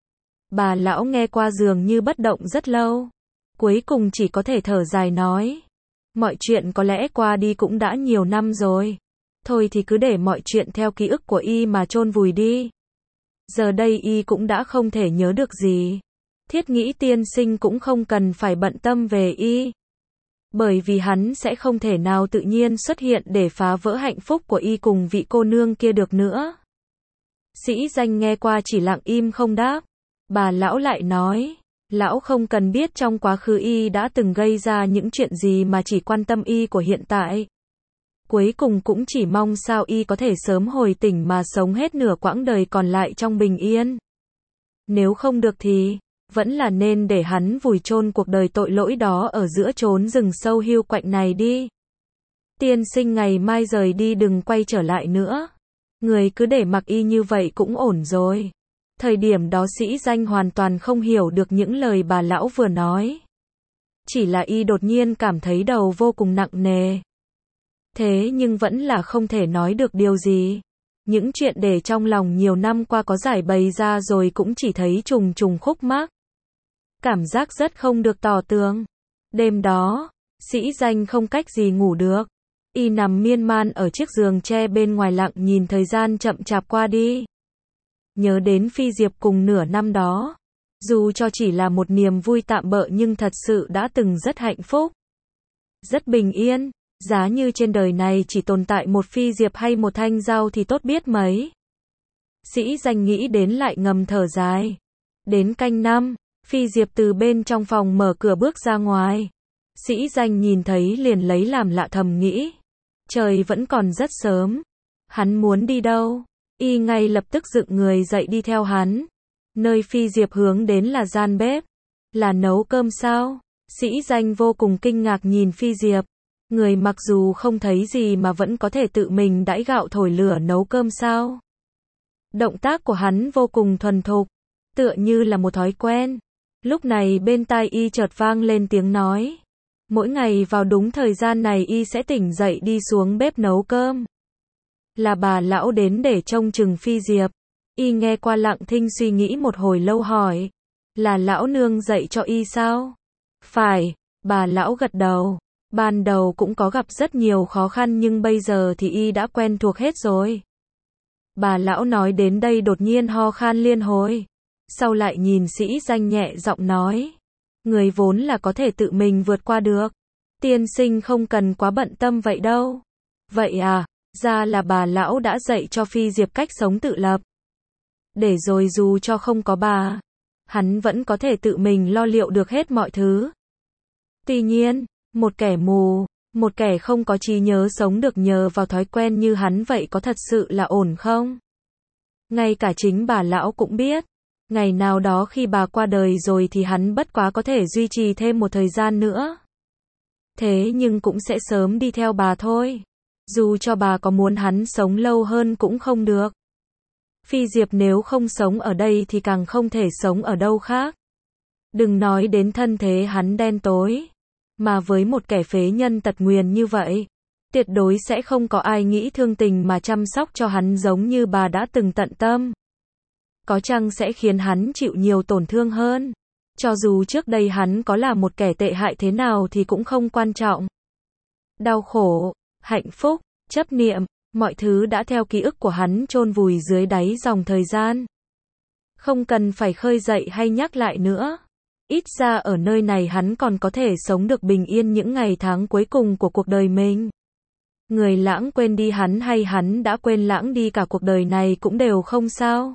Bà lão nghe qua dường như bất động rất lâu. Cuối cùng chỉ có thể thở dài nói, mọi chuyện có lẽ qua đi cũng đã nhiều năm rồi. Thôi thì cứ để mọi chuyện theo ký ức của Y mà chôn vùi đi. Giờ đây Y cũng đã không thể nhớ được gì. Thiết nghĩ tiên sinh cũng không cần phải bận tâm về Y. Bởi vì hắn sẽ không thể nào tự nhiên xuất hiện để phá vỡ hạnh phúc của Y cùng vị cô nương kia được nữa. Sĩ Danh nghe qua chỉ lặng im không đáp. Bà lão lại nói, lão không cần biết trong quá khứ Y đã từng gây ra những chuyện gì mà chỉ quan tâm Y của hiện tại. Cuối cùng cũng chỉ mong sao Y có thể sớm hồi tỉnh mà sống hết nửa quãng đời còn lại trong bình yên. Nếu không được thì, vẫn là nên để hắn vùi chôn cuộc đời tội lỗi đó ở giữa chốn rừng sâu hiu quạnh này đi. Tiên sinh ngày mai rời đi đừng quay trở lại nữa. Người cứ để mặc y như vậy cũng ổn rồi. Thời điểm đó Sĩ Danh hoàn toàn không hiểu được những lời bà lão vừa nói. Chỉ là y đột nhiên cảm thấy đầu vô cùng nặng nề. Thế nhưng vẫn là không thể nói được điều gì. Những chuyện để trong lòng nhiều năm qua có giải bày ra rồi cũng chỉ thấy trùng trùng khúc mắc. Cảm giác rất không được tỏ tường. Đêm đó, Sĩ Danh không cách gì ngủ được. Y nằm miên man ở chiếc giường tre bên ngoài lặng nhìn thời gian chậm chạp qua đi. Nhớ đến Phi Diệp cùng nửa năm đó. Dù cho chỉ là một niềm vui tạm bợ nhưng thật sự đã từng rất hạnh phúc. Rất bình yên. Giá như trên đời này chỉ tồn tại một Phi Diệp hay một Thanh Giao thì tốt biết mấy. Sĩ Danh nghĩ đến lại ngầm thở dài. Đến canh năm, Phi Diệp từ bên trong phòng mở cửa bước ra ngoài. Sĩ Danh nhìn thấy liền lấy làm lạ thầm nghĩ. Trời vẫn còn rất sớm. Hắn muốn đi đâu? Y ngay lập tức dựng người dậy đi theo hắn. Nơi Phi Diệp hướng đến là gian bếp. Là nấu cơm sao? Sĩ Danh vô cùng kinh ngạc nhìn Phi Diệp. Người mặc dù không thấy gì mà vẫn có thể tự mình đãi gạo thổi lửa nấu cơm sao? Động tác của hắn vô cùng thuần thục, tựa như là một thói quen. Lúc này bên tai y chợt vang lên tiếng nói. Mỗi ngày vào đúng thời gian này y sẽ tỉnh dậy đi xuống bếp nấu cơm. Là bà lão đến để trông chừng Phi Diệp. Y nghe qua lặng thinh suy nghĩ một hồi lâu hỏi. Là lão nương dạy cho y sao? Phải, bà lão gật đầu. Ban đầu cũng có gặp rất nhiều khó khăn nhưng bây giờ thì y đã quen thuộc hết rồi. Bà lão nói đến đây đột nhiên ho khan liên hồi. Sau lại nhìn Sĩ Danh nhẹ giọng nói. Người vốn là có thể tự mình vượt qua được. Tiên sinh không cần quá bận tâm vậy đâu. Vậy à, ra là bà lão đã dạy cho Phi Diệp cách sống tự lập. Để rồi dù cho không có bà, hắn vẫn có thể tự mình lo liệu được hết mọi thứ. Tuy nhiên, một kẻ mù, một kẻ không có trí nhớ sống được nhờ vào thói quen như hắn vậy có thật sự là ổn không? Ngay cả chính bà lão cũng biết, ngày nào đó khi bà qua đời rồi thì hắn bất quá có thể duy trì thêm một thời gian nữa. Thế nhưng cũng sẽ sớm đi theo bà thôi. Dù cho bà có muốn hắn sống lâu hơn cũng không được. Phi Diệp nếu không sống ở đây thì càng không thể sống ở đâu khác. Đừng nói đến thân thế hắn đen tối. Mà với một kẻ phế nhân tật nguyền như vậy, tuyệt đối sẽ không có ai nghĩ thương tình mà chăm sóc cho hắn giống như bà đã từng tận tâm. Có chăng sẽ khiến hắn chịu nhiều tổn thương hơn. Cho dù trước đây hắn có là một kẻ tệ hại thế nào thì cũng không quan trọng. Đau khổ, hạnh phúc, chấp niệm, mọi thứ đã theo ký ức của hắn chôn vùi dưới đáy dòng thời gian. Không cần phải khơi dậy hay nhắc lại nữa. Ít ra ở nơi này hắn còn có thể sống được bình yên những ngày tháng cuối cùng của cuộc đời mình. Người lãng quên đi hắn hay hắn đã quên lãng đi cả cuộc đời này cũng đều không sao.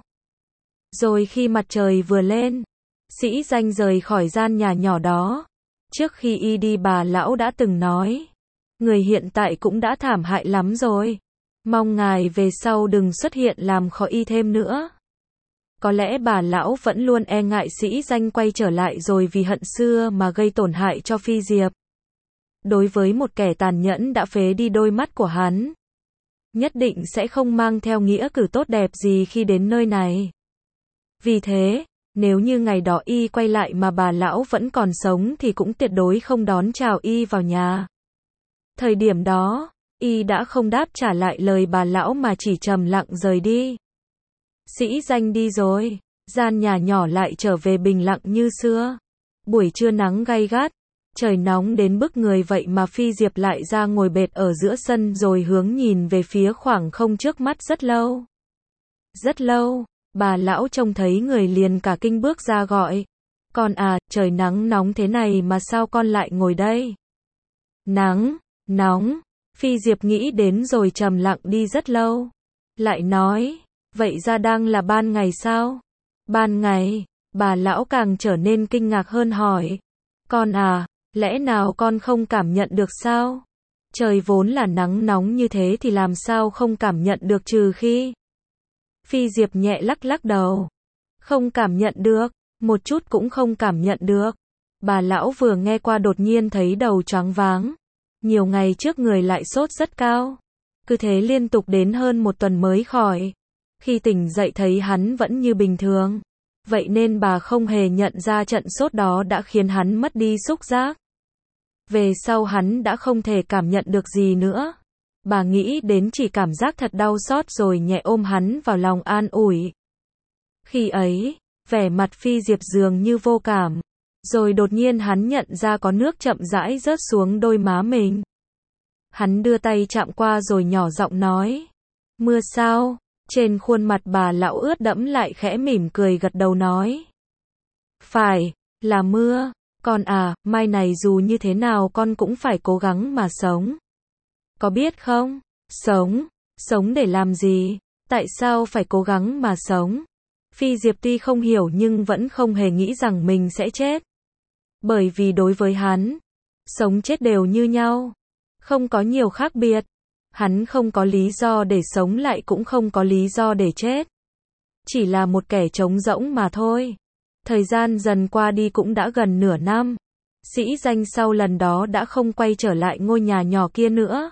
Rồi khi mặt trời vừa lên, Sĩ Danh rời khỏi gian nhà nhỏ đó. Trước khi y đi bà lão đã từng nói. Người hiện tại cũng đã thảm hại lắm rồi. Mong ngài về sau đừng xuất hiện làm khó y thêm nữa. Có lẽ bà lão vẫn luôn e ngại Sĩ Danh quay trở lại rồi vì hận xưa mà gây tổn hại cho Phi Diệp. Đối với một kẻ tàn nhẫn đã phế đi đôi mắt của hắn, nhất định sẽ không mang theo nghĩa cử tốt đẹp gì khi đến nơi này. Vì thế, nếu như ngày đó y quay lại mà bà lão vẫn còn sống thì cũng tuyệt đối không đón chào y vào nhà. Thời điểm đó, y đã không đáp trả lại lời bà lão mà chỉ trầm lặng rời đi. Sĩ Danh đi rồi, gian nhà nhỏ lại trở về bình lặng như xưa. Buổi trưa nắng gay gắt, trời nóng đến bức người vậy mà Phi Diệp lại ra ngồi bệt ở giữa sân rồi hướng nhìn về phía khoảng không trước mắt rất lâu. Rất lâu, bà lão trông thấy người liền cả kinh bước ra gọi. Con à, trời nắng nóng thế này mà sao con lại ngồi đây? Nắng, nóng, Phi Diệp nghĩ đến rồi trầm lặng đi rất lâu. Lại nói, vậy ra đang là ban ngày sao? Ban ngày, bà lão càng trở nên kinh ngạc hơn hỏi. Con à, lẽ nào con không cảm nhận được sao? Trời vốn là nắng nóng như thế thì làm sao không cảm nhận được trừ khi... Phi Diệp nhẹ lắc lắc đầu. Không cảm nhận được, một chút cũng không cảm nhận được. Bà lão vừa nghe qua đột nhiên thấy đầu choáng váng. Nhiều ngày trước người lại sốt rất cao. Cứ thế liên tục đến hơn một tuần mới khỏi. Khi tỉnh dậy thấy hắn vẫn như bình thường. Vậy nên bà không hề nhận ra trận sốt đó đã khiến hắn mất đi xúc giác. Về sau hắn đã không thể cảm nhận được gì nữa. Bà nghĩ đến chỉ cảm giác thật đau xót rồi nhẹ ôm hắn vào lòng an ủi. Khi ấy, vẻ mặt Phi Diệp dường như vô cảm. Rồi đột nhiên hắn nhận ra có nước chậm rãi rớt xuống đôi má mình. Hắn đưa tay chạm qua rồi nhỏ giọng nói. Mưa sao? Trên khuôn mặt bà lão ướt đẫm lại khẽ mỉm cười gật đầu nói. Phải, là mưa. Con à, mai này dù như thế nào con cũng phải cố gắng mà sống. Có biết không? Sống? Sống để làm gì? Tại sao phải cố gắng mà sống? Phi Diệp tuy không hiểu nhưng vẫn không hề nghĩ rằng mình sẽ chết. Bởi vì đối với hắn, sống chết đều như nhau. Không có nhiều khác biệt. Hắn không có lý do để sống lại cũng không có lý do để chết. Chỉ là một kẻ trống rỗng mà thôi. Thời gian dần qua đi cũng đã gần nửa năm. Sĩ Danh sau lần đó đã không quay trở lại ngôi nhà nhỏ kia nữa.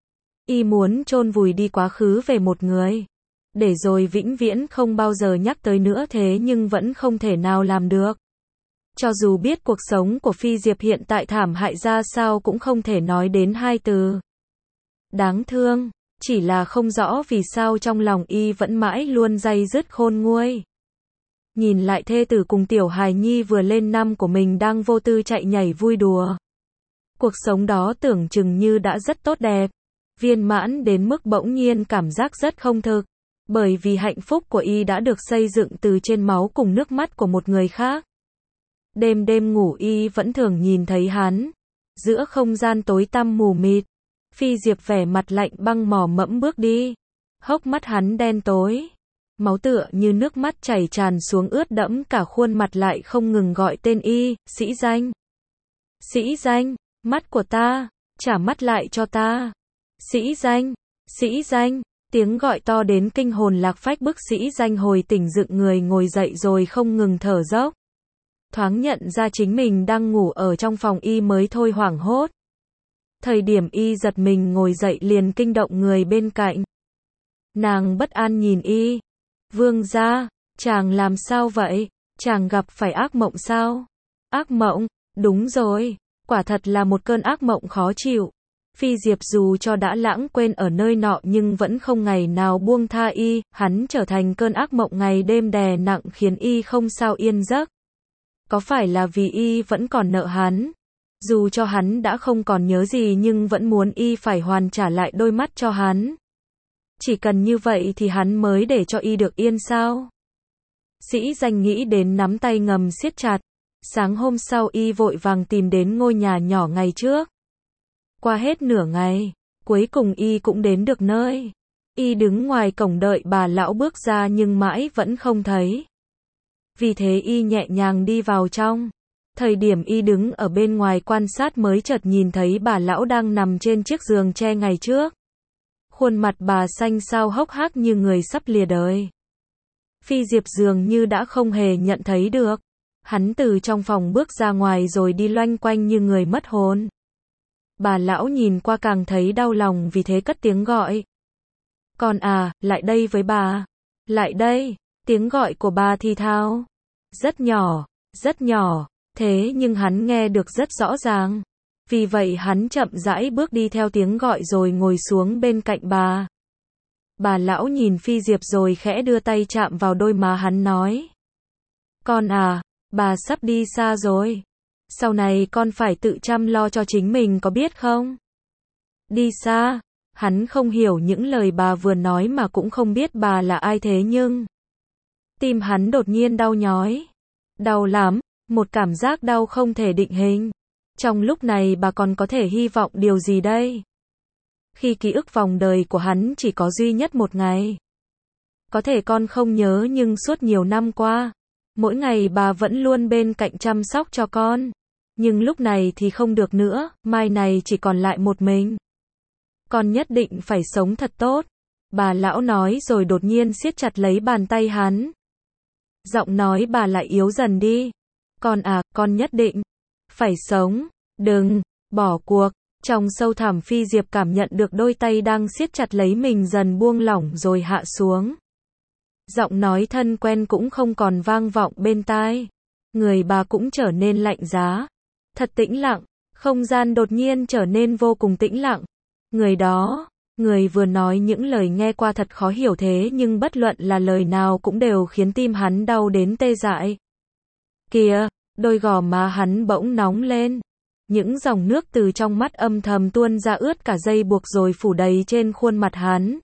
Y muốn chôn vùi đi quá khứ về một người. Để rồi vĩnh viễn không bao giờ nhắc tới nữa thế nhưng vẫn không thể nào làm được. Cho dù biết cuộc sống của Phi Diệp hiện tại thảm hại ra sao cũng không thể nói đến hai từ. Đáng thương, chỉ là không rõ vì sao trong lòng y vẫn mãi luôn day dứt khôn nguôi. Nhìn lại thê tử cùng tiểu hài nhi vừa lên năm của mình đang vô tư chạy nhảy vui đùa. Cuộc sống đó tưởng chừng như đã rất tốt đẹp, viên mãn đến mức bỗng nhiên cảm giác rất không thực. Bởi vì hạnh phúc của y đã được xây dựng từ trên máu cùng nước mắt của một người khác. Đêm đêm ngủ y vẫn thường nhìn thấy hắn. Giữa không gian tối tăm mù mịt, Phi Diệp vẻ mặt lạnh băng mò mẫm bước đi. Hốc mắt hắn đen tối. Máu tựa như nước mắt chảy tràn xuống ướt đẫm cả khuôn mặt lại không ngừng gọi tên y, Sĩ Danh. Sĩ Danh, mắt của ta, trả mắt lại cho ta. Sĩ Danh, Sĩ Danh. Tiếng gọi to đến kinh hồn lạc phách bức Sĩ Danh hồi tỉnh dựng người ngồi dậy rồi không ngừng thở dốc. Thoáng nhận ra chính mình đang ngủ ở trong phòng y mới thôi hoảng hốt. Thời điểm y giật mình ngồi dậy liền kinh động người bên cạnh. Nàng bất an nhìn y. Vương gia, chàng làm sao vậy? Chàng gặp phải ác mộng sao? Ác mộng? Đúng rồi, quả thật là một cơn ác mộng khó chịu. Phi Diệp dù cho đã lãng quên ở nơi nọ nhưng vẫn không ngày nào buông tha y, hắn trở thành cơn ác mộng ngày đêm đè nặng khiến y không sao yên giấc. Có phải là vì y vẫn còn nợ hắn? Dù cho hắn đã không còn nhớ gì nhưng vẫn muốn y phải hoàn trả lại đôi mắt cho hắn. Chỉ cần như vậy thì hắn mới để cho y được yên sao? Sĩ Danh nghĩ đến nắm tay ngầm siết chặt. Sáng hôm sau y vội vàng tìm đến ngôi nhà nhỏ ngày trước. Qua hết nửa ngày, cuối cùng y cũng đến được nơi. Y đứng ngoài cổng đợi bà lão bước ra nhưng mãi vẫn không thấy. Vì thế y nhẹ nhàng đi vào trong. Thời điểm y đứng ở bên ngoài quan sát mới chợt nhìn thấy bà lão đang nằm trên chiếc giường tre ngày trước. Khuôn mặt bà xanh xao hốc hác như người sắp lìa đời. Phi Diệp dường như đã không hề nhận thấy được. Hắn từ trong phòng bước ra ngoài rồi đi loanh quanh như người mất hồn. Bà lão nhìn qua càng thấy đau lòng vì thế cất tiếng gọi. Con à, lại đây với bà. Lại đây. Tiếng gọi của bà thì thào. Rất nhỏ, rất nhỏ. Thế nhưng hắn nghe được rất rõ ràng. Vì vậy hắn chậm rãi bước đi theo tiếng gọi rồi ngồi xuống bên cạnh bà. Bà lão nhìn Phi Diệp rồi khẽ đưa tay chạm vào đôi má hắn nói. Con à, bà sắp đi xa rồi. Sau này con phải tự chăm lo cho chính mình có biết không? Đi xa? Hắn không hiểu những lời bà vừa nói mà cũng không biết bà là ai thế nhưng. Tim hắn đột nhiên đau nhói. Đau lắm, một cảm giác đau không thể định hình. Trong lúc này bà còn có thể hy vọng điều gì đây? Khi ký ức vòng đời của hắn chỉ có duy nhất một ngày. Có thể con không nhớ nhưng suốt nhiều năm qua, mỗi ngày bà vẫn luôn bên cạnh chăm sóc cho con. Nhưng lúc này thì không được nữa, mai này chỉ còn lại một mình. Con nhất định phải sống thật tốt. Bà lão nói rồi đột nhiên siết chặt lấy bàn tay hắn. Giọng nói bà lại yếu dần đi. Con à, con nhất định phải sống. Đừng bỏ cuộc. Trong sâu thẳm Phi Diệp cảm nhận được đôi tay đang siết chặt lấy mình dần buông lỏng rồi hạ xuống. Giọng nói thân quen cũng không còn vang vọng bên tai. Người bà cũng trở nên lạnh giá. Thật tĩnh lặng. Không gian đột nhiên trở nên vô cùng tĩnh lặng. Người đó, người vừa nói những lời nghe qua thật khó hiểu thế nhưng bất luận là lời nào cũng đều khiến tim hắn đau đến tê dại. Kìa, đôi gò má hắn bỗng nóng lên. Những dòng nước từ trong mắt âm thầm tuôn ra ướt cả dây buộc rồi phủ đầy trên khuôn mặt hắn.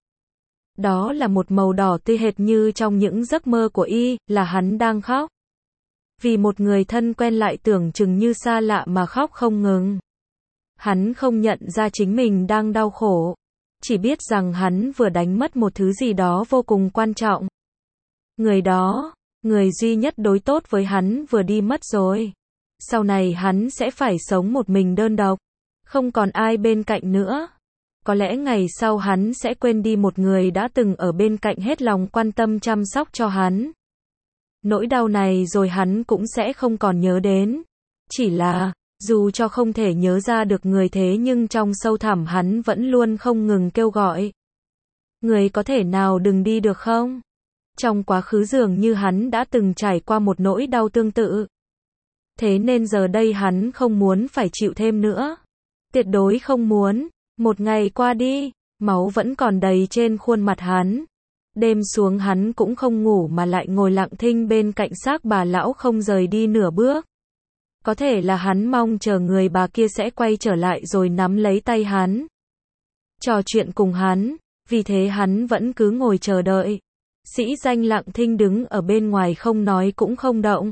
Đó là một màu đỏ tươi hệt như trong những giấc mơ của y, là hắn đang khóc. Vì một người thân quen lại tưởng chừng như xa lạ mà khóc không ngừng. Hắn không nhận ra chính mình đang đau khổ. Chỉ biết rằng hắn vừa đánh mất một thứ gì đó vô cùng quan trọng. Người đó, người duy nhất đối tốt với hắn vừa đi mất rồi. Sau này hắn sẽ phải sống một mình đơn độc. Không còn ai bên cạnh nữa. Có lẽ ngày sau hắn sẽ quên đi một người đã từng ở bên cạnh hết lòng quan tâm chăm sóc cho hắn. Nỗi đau này rồi hắn cũng sẽ không còn nhớ đến. Chỉ là, dù cho không thể nhớ ra được người thế nhưng trong sâu thẳm hắn vẫn luôn không ngừng kêu gọi. Người có thể nào đừng đi được không? Trong quá khứ dường như hắn đã từng trải qua một nỗi đau tương tự. Thế nên giờ đây hắn không muốn phải chịu thêm nữa. Tuyệt đối không muốn. Một ngày qua đi, máu vẫn còn đầy trên khuôn mặt hắn. Đêm xuống hắn cũng không ngủ mà lại ngồi lặng thinh bên cạnh xác bà lão không rời đi nửa bước. Có thể là hắn mong chờ người bà kia sẽ quay trở lại rồi nắm lấy tay hắn. Trò chuyện cùng hắn, vì thế hắn vẫn cứ ngồi chờ đợi. Sĩ Danh lặng thinh đứng ở bên ngoài không nói cũng không động.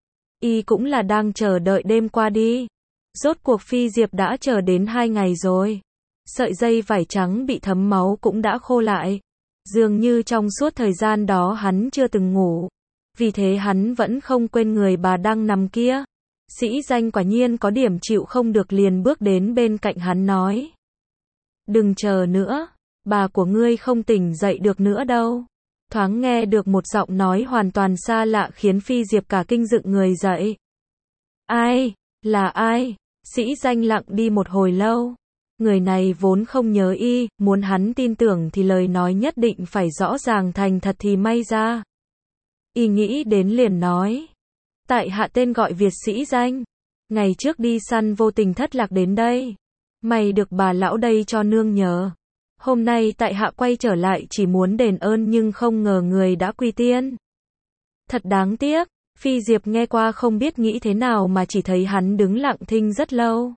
Y cũng là đang chờ đợi đêm qua đi. Rốt cuộc Phi Diệp đã chờ đến hai ngày rồi. Sợi dây vải trắng bị thấm máu cũng đã khô lại. Dường như trong suốt thời gian đó hắn chưa từng ngủ. Vì thế hắn vẫn không quên người bà đang nằm kia. Sĩ Danh quả nhiên có điểm chịu không được liền bước đến bên cạnh hắn nói. Đừng chờ nữa, bà của ngươi không tỉnh dậy được nữa đâu. Thoáng nghe được một giọng nói hoàn toàn xa lạ khiến Phi Diệp cả kinh dựng người dậy. Ai? Là ai? Sĩ Danh lặng đi một hồi lâu. Người này vốn không nhớ y, muốn hắn tin tưởng thì lời nói nhất định phải rõ ràng thành thật thì may ra. Y nghĩ đến liền nói. Tại hạ tên gọi Việt Sĩ Danh. Ngày trước đi săn vô tình thất lạc đến đây. May được bà lão đây cho nương nhờ. Hôm nay tại hạ quay trở lại chỉ muốn đền ơn nhưng không ngờ người đã quy tiên. Thật đáng tiếc. Phi Diệp nghe qua không biết nghĩ thế nào mà chỉ thấy hắn đứng lặng thinh rất lâu.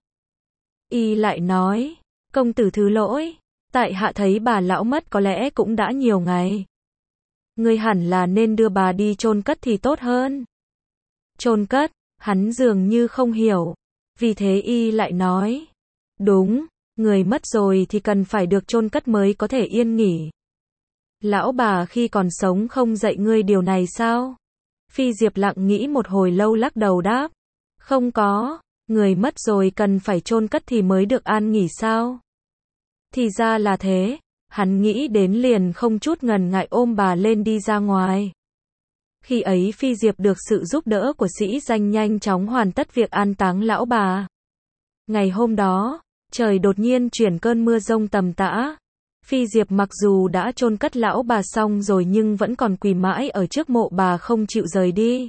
Y lại nói, công tử thứ lỗi, tại hạ thấy bà lão mất có lẽ cũng đã nhiều ngày. Ngươi hẳn là nên đưa bà đi chôn cất thì tốt hơn. Chôn cất, hắn dường như không hiểu. Vì thế Y lại nói, đúng, người mất rồi thì cần phải được chôn cất mới có thể yên nghỉ. Lão bà khi còn sống không dạy ngươi điều này sao? Phi Diệp lặng nghĩ một hồi lâu lắc đầu đáp, không có. Người mất rồi cần phải chôn cất thì mới được an nghỉ sao? Thì ra là thế, hắn nghĩ đến liền không chút ngần ngại ôm bà lên đi ra ngoài. Khi ấy Phi Diệp được sự giúp đỡ của Sĩ Danh nhanh chóng hoàn tất việc an táng lão bà. Ngày hôm đó, trời đột nhiên chuyển cơn mưa giông tầm tã. Phi Diệp mặc dù đã chôn cất lão bà xong rồi nhưng vẫn còn quỳ mãi ở trước mộ bà không chịu rời đi.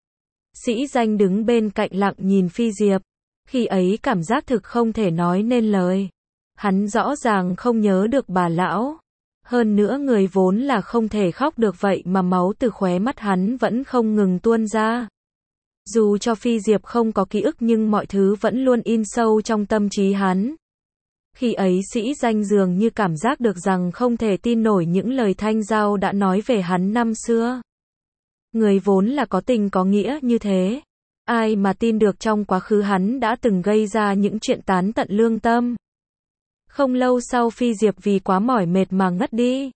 Sĩ Danh đứng bên cạnh lặng nhìn Phi Diệp. Khi ấy cảm giác thực không thể nói nên lời. Hắn rõ ràng không nhớ được bà lão. Hơn nữa người vốn là không thể khóc được vậy mà máu từ khóe mắt hắn vẫn không ngừng tuôn ra. Dù cho Phi Diệp không có ký ức nhưng mọi thứ vẫn luôn in sâu trong tâm trí hắn. Khi ấy Sĩ Danh dường như cảm giác được rằng không thể tin nổi những lời Thanh Giao đã nói về hắn năm xưa. Người vốn là có tình có nghĩa như thế. Ai mà tin được trong quá khứ hắn đã từng gây ra những chuyện tán tận lương tâm. Không lâu sau Phi Diệp vì quá mỏi mệt mà ngất đi.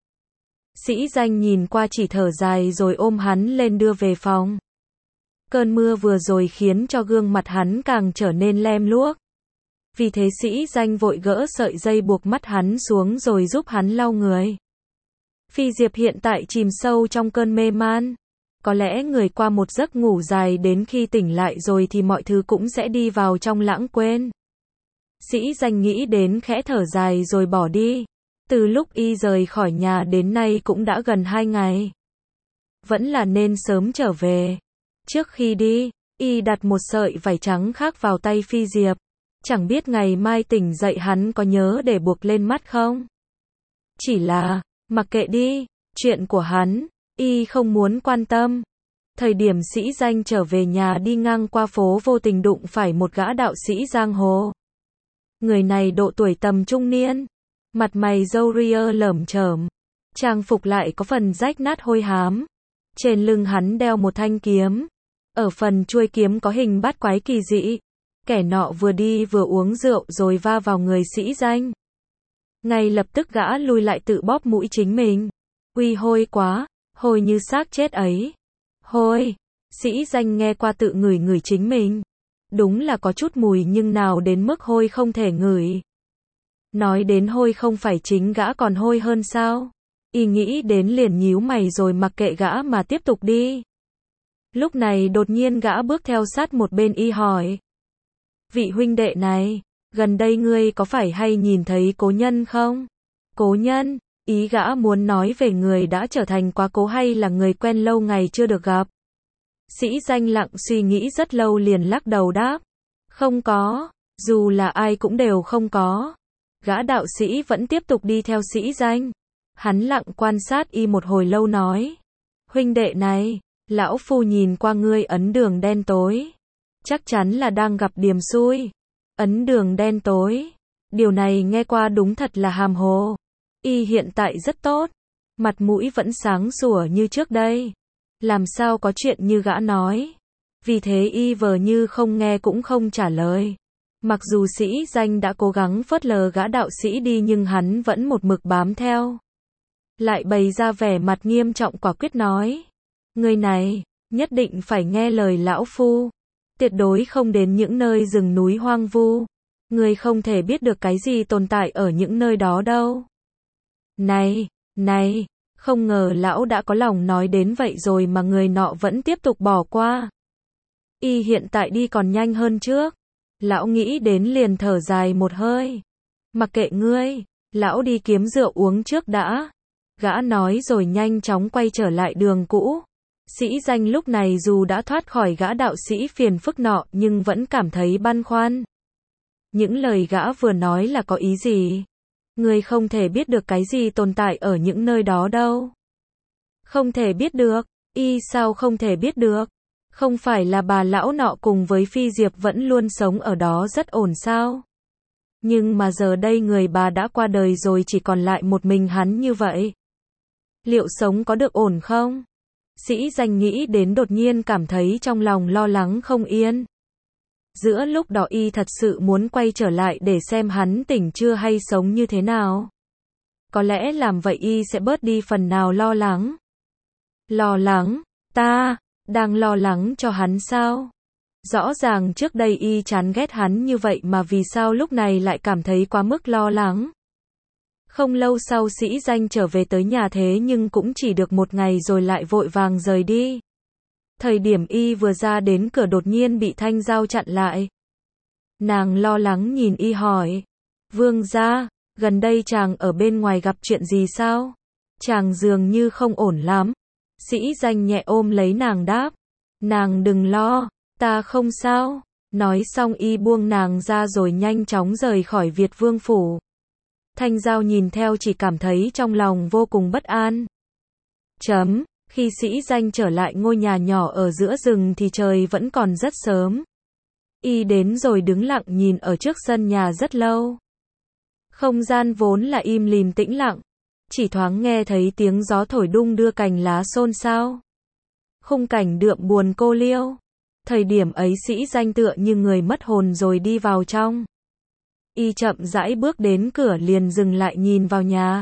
Sĩ Danh nhìn qua chỉ thở dài rồi ôm hắn lên đưa về phòng. Cơn mưa vừa rồi khiến cho gương mặt hắn càng trở nên lem luốc. Vì thế Sĩ Danh vội gỡ sợi dây buộc mắt hắn xuống rồi giúp hắn lau người. Phi Diệp hiện tại chìm sâu trong cơn mê man. Có lẽ người qua một giấc ngủ dài đến khi tỉnh lại rồi thì mọi thứ cũng sẽ đi vào trong lãng quên. Sĩ Danh nghĩ đến khẽ thở dài rồi bỏ đi. Từ lúc y rời khỏi nhà đến nay cũng đã gần hai ngày. Vẫn là nên sớm trở về. Trước khi đi, y đặt một sợi vải trắng khác vào tay Phi Diệp. Chẳng biết ngày mai tỉnh dậy hắn có nhớ để buộc lên mắt không? Chỉ là, mặc kệ đi, chuyện của hắn, y không muốn quan tâm. Thời điểm Sĩ Danh trở về nhà đi ngang qua phố vô tình đụng phải một gã đạo sĩ giang hồ. Người này độ tuổi tầm trung niên, mặt mày râu ria lởm chởm, trang phục lại có phần rách nát hôi hám. Trên lưng hắn đeo một thanh kiếm, ở phần chuôi kiếm có hình bát quái kỳ dị. Kẻ nọ vừa đi vừa uống rượu rồi va vào người Sĩ Danh. Ngay lập tức gã lùi lại tự bóp mũi chính mình. Uy hôi quá, hôi như xác chết ấy. Hôi, Sĩ Danh nghe qua tự ngửi ngửi chính mình. Đúng là có chút mùi nhưng nào đến mức hôi không thể ngửi. Nói đến hôi không phải chính gã còn hôi hơn sao? Y nghĩ đến liền nhíu mày rồi mặc kệ gã mà tiếp tục đi. Lúc này đột nhiên gã bước theo sát một bên y hỏi. Vị huynh đệ này, gần đây ngươi có phải hay nhìn thấy cố nhân không? Cố nhân, ý gã muốn nói về người đã trở thành quá cố hay là người quen lâu ngày chưa được gặp? Sĩ Danh lặng suy nghĩ rất lâu liền lắc đầu đáp. Không có, dù là ai cũng đều không có. Gã đạo sĩ vẫn tiếp tục đi theo Sĩ Danh. Hắn lặng quan sát y một hồi lâu nói. Huynh đệ này, lão phu nhìn qua ngươi ấn đường đen tối. Chắc chắn là đang gặp điềm xui. Ấn đường đen tối. Điều này nghe qua đúng thật là hàm hồ. Y hiện tại rất tốt. Mặt mũi vẫn sáng sủa như trước đây. Làm sao có chuyện như gã nói. Vì thế y vờ như không nghe cũng không trả lời. Mặc dù Sĩ Danh đã cố gắng phớt lờ gã đạo sĩ đi nhưng hắn vẫn một mực bám theo. Lại bày ra vẻ mặt nghiêm trọng quả quyết nói. Người này, nhất định phải nghe lời lão phu. Tuyệt đối không đến những nơi rừng núi hoang vu. Người không thể biết được cái gì tồn tại ở những nơi đó đâu. Này, này, không ngờ lão đã có lòng nói đến vậy rồi mà người nọ vẫn tiếp tục bỏ qua. Y hiện tại đi còn nhanh hơn trước. Lão nghĩ đến liền thở dài một hơi. Mặc kệ ngươi, lão đi kiếm rượu uống trước đã. Gã nói rồi nhanh chóng quay trở lại đường cũ. Sĩ Danh lúc này dù đã thoát khỏi gã đạo sĩ phiền phức nọ nhưng vẫn cảm thấy băn khoăn. Những lời gã vừa nói là có ý gì? Người không thể biết được cái gì tồn tại ở những nơi đó đâu. Không thể biết được, y sao không thể biết được? Không phải là bà lão nọ cùng với Phi Diệp vẫn luôn sống ở đó rất ổn sao? Nhưng mà giờ đây người bà đã qua đời rồi chỉ còn lại một mình hắn như vậy. Liệu sống có được ổn không? Sĩ Danh nghĩ đến đột nhiên cảm thấy trong lòng lo lắng không yên. Giữa lúc đó y thật sự muốn quay trở lại để xem hắn tỉnh chưa hay sống như thế nào. Có lẽ làm vậy y sẽ bớt đi phần nào lo lắng. Lo lắng? Ta, đang lo lắng cho hắn sao? Rõ ràng trước đây y chán ghét hắn như vậy mà vì sao lúc này lại cảm thấy quá mức lo lắng. Không lâu sau Sĩ Danh trở về tới nhà thế nhưng cũng chỉ được một ngày rồi lại vội vàng rời đi. Thời điểm y vừa ra đến cửa đột nhiên bị Thanh Giao chặn lại. Nàng lo lắng nhìn y hỏi. Vương gia, gần đây chàng ở bên ngoài gặp chuyện gì sao? Chàng dường như không ổn lắm. Sĩ Danh nhẹ ôm lấy nàng đáp. Nàng đừng lo, ta không sao. Nói xong y buông nàng ra rồi nhanh chóng rời khỏi Việt Vương phủ. Thanh Giao nhìn theo chỉ cảm thấy trong lòng vô cùng bất an. Chấm, khi Sĩ Danh trở lại ngôi nhà nhỏ ở giữa rừng thì trời vẫn còn rất sớm. Y đến rồi đứng lặng nhìn ở trước sân nhà rất lâu. Không gian vốn là im lìm tĩnh lặng. Chỉ thoáng nghe thấy tiếng gió thổi đung đưa cành lá xôn xao. Khung cảnh đượm buồn cô liêu. Thời điểm ấy Sĩ Danh tựa như người mất hồn rồi đi vào trong. Y chậm rãi bước đến cửa liền dừng lại nhìn vào nhà.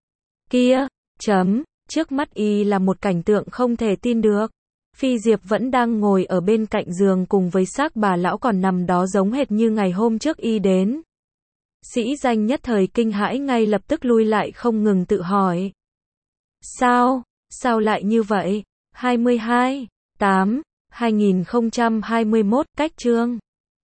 Kia, chấm, trước mắt y là một cảnh tượng không thể tin được. Phi Diệp vẫn đang ngồi ở bên cạnh giường cùng với xác bà lão còn nằm đó giống hệt như ngày hôm trước y đến. Sĩ Danh nhất thời kinh hãi ngay lập tức lui lại không ngừng tự hỏi. Sao, sao lại như vậy? hai mươi hai, tám, hai nghìn không trăm hai mươi mốt, cách chương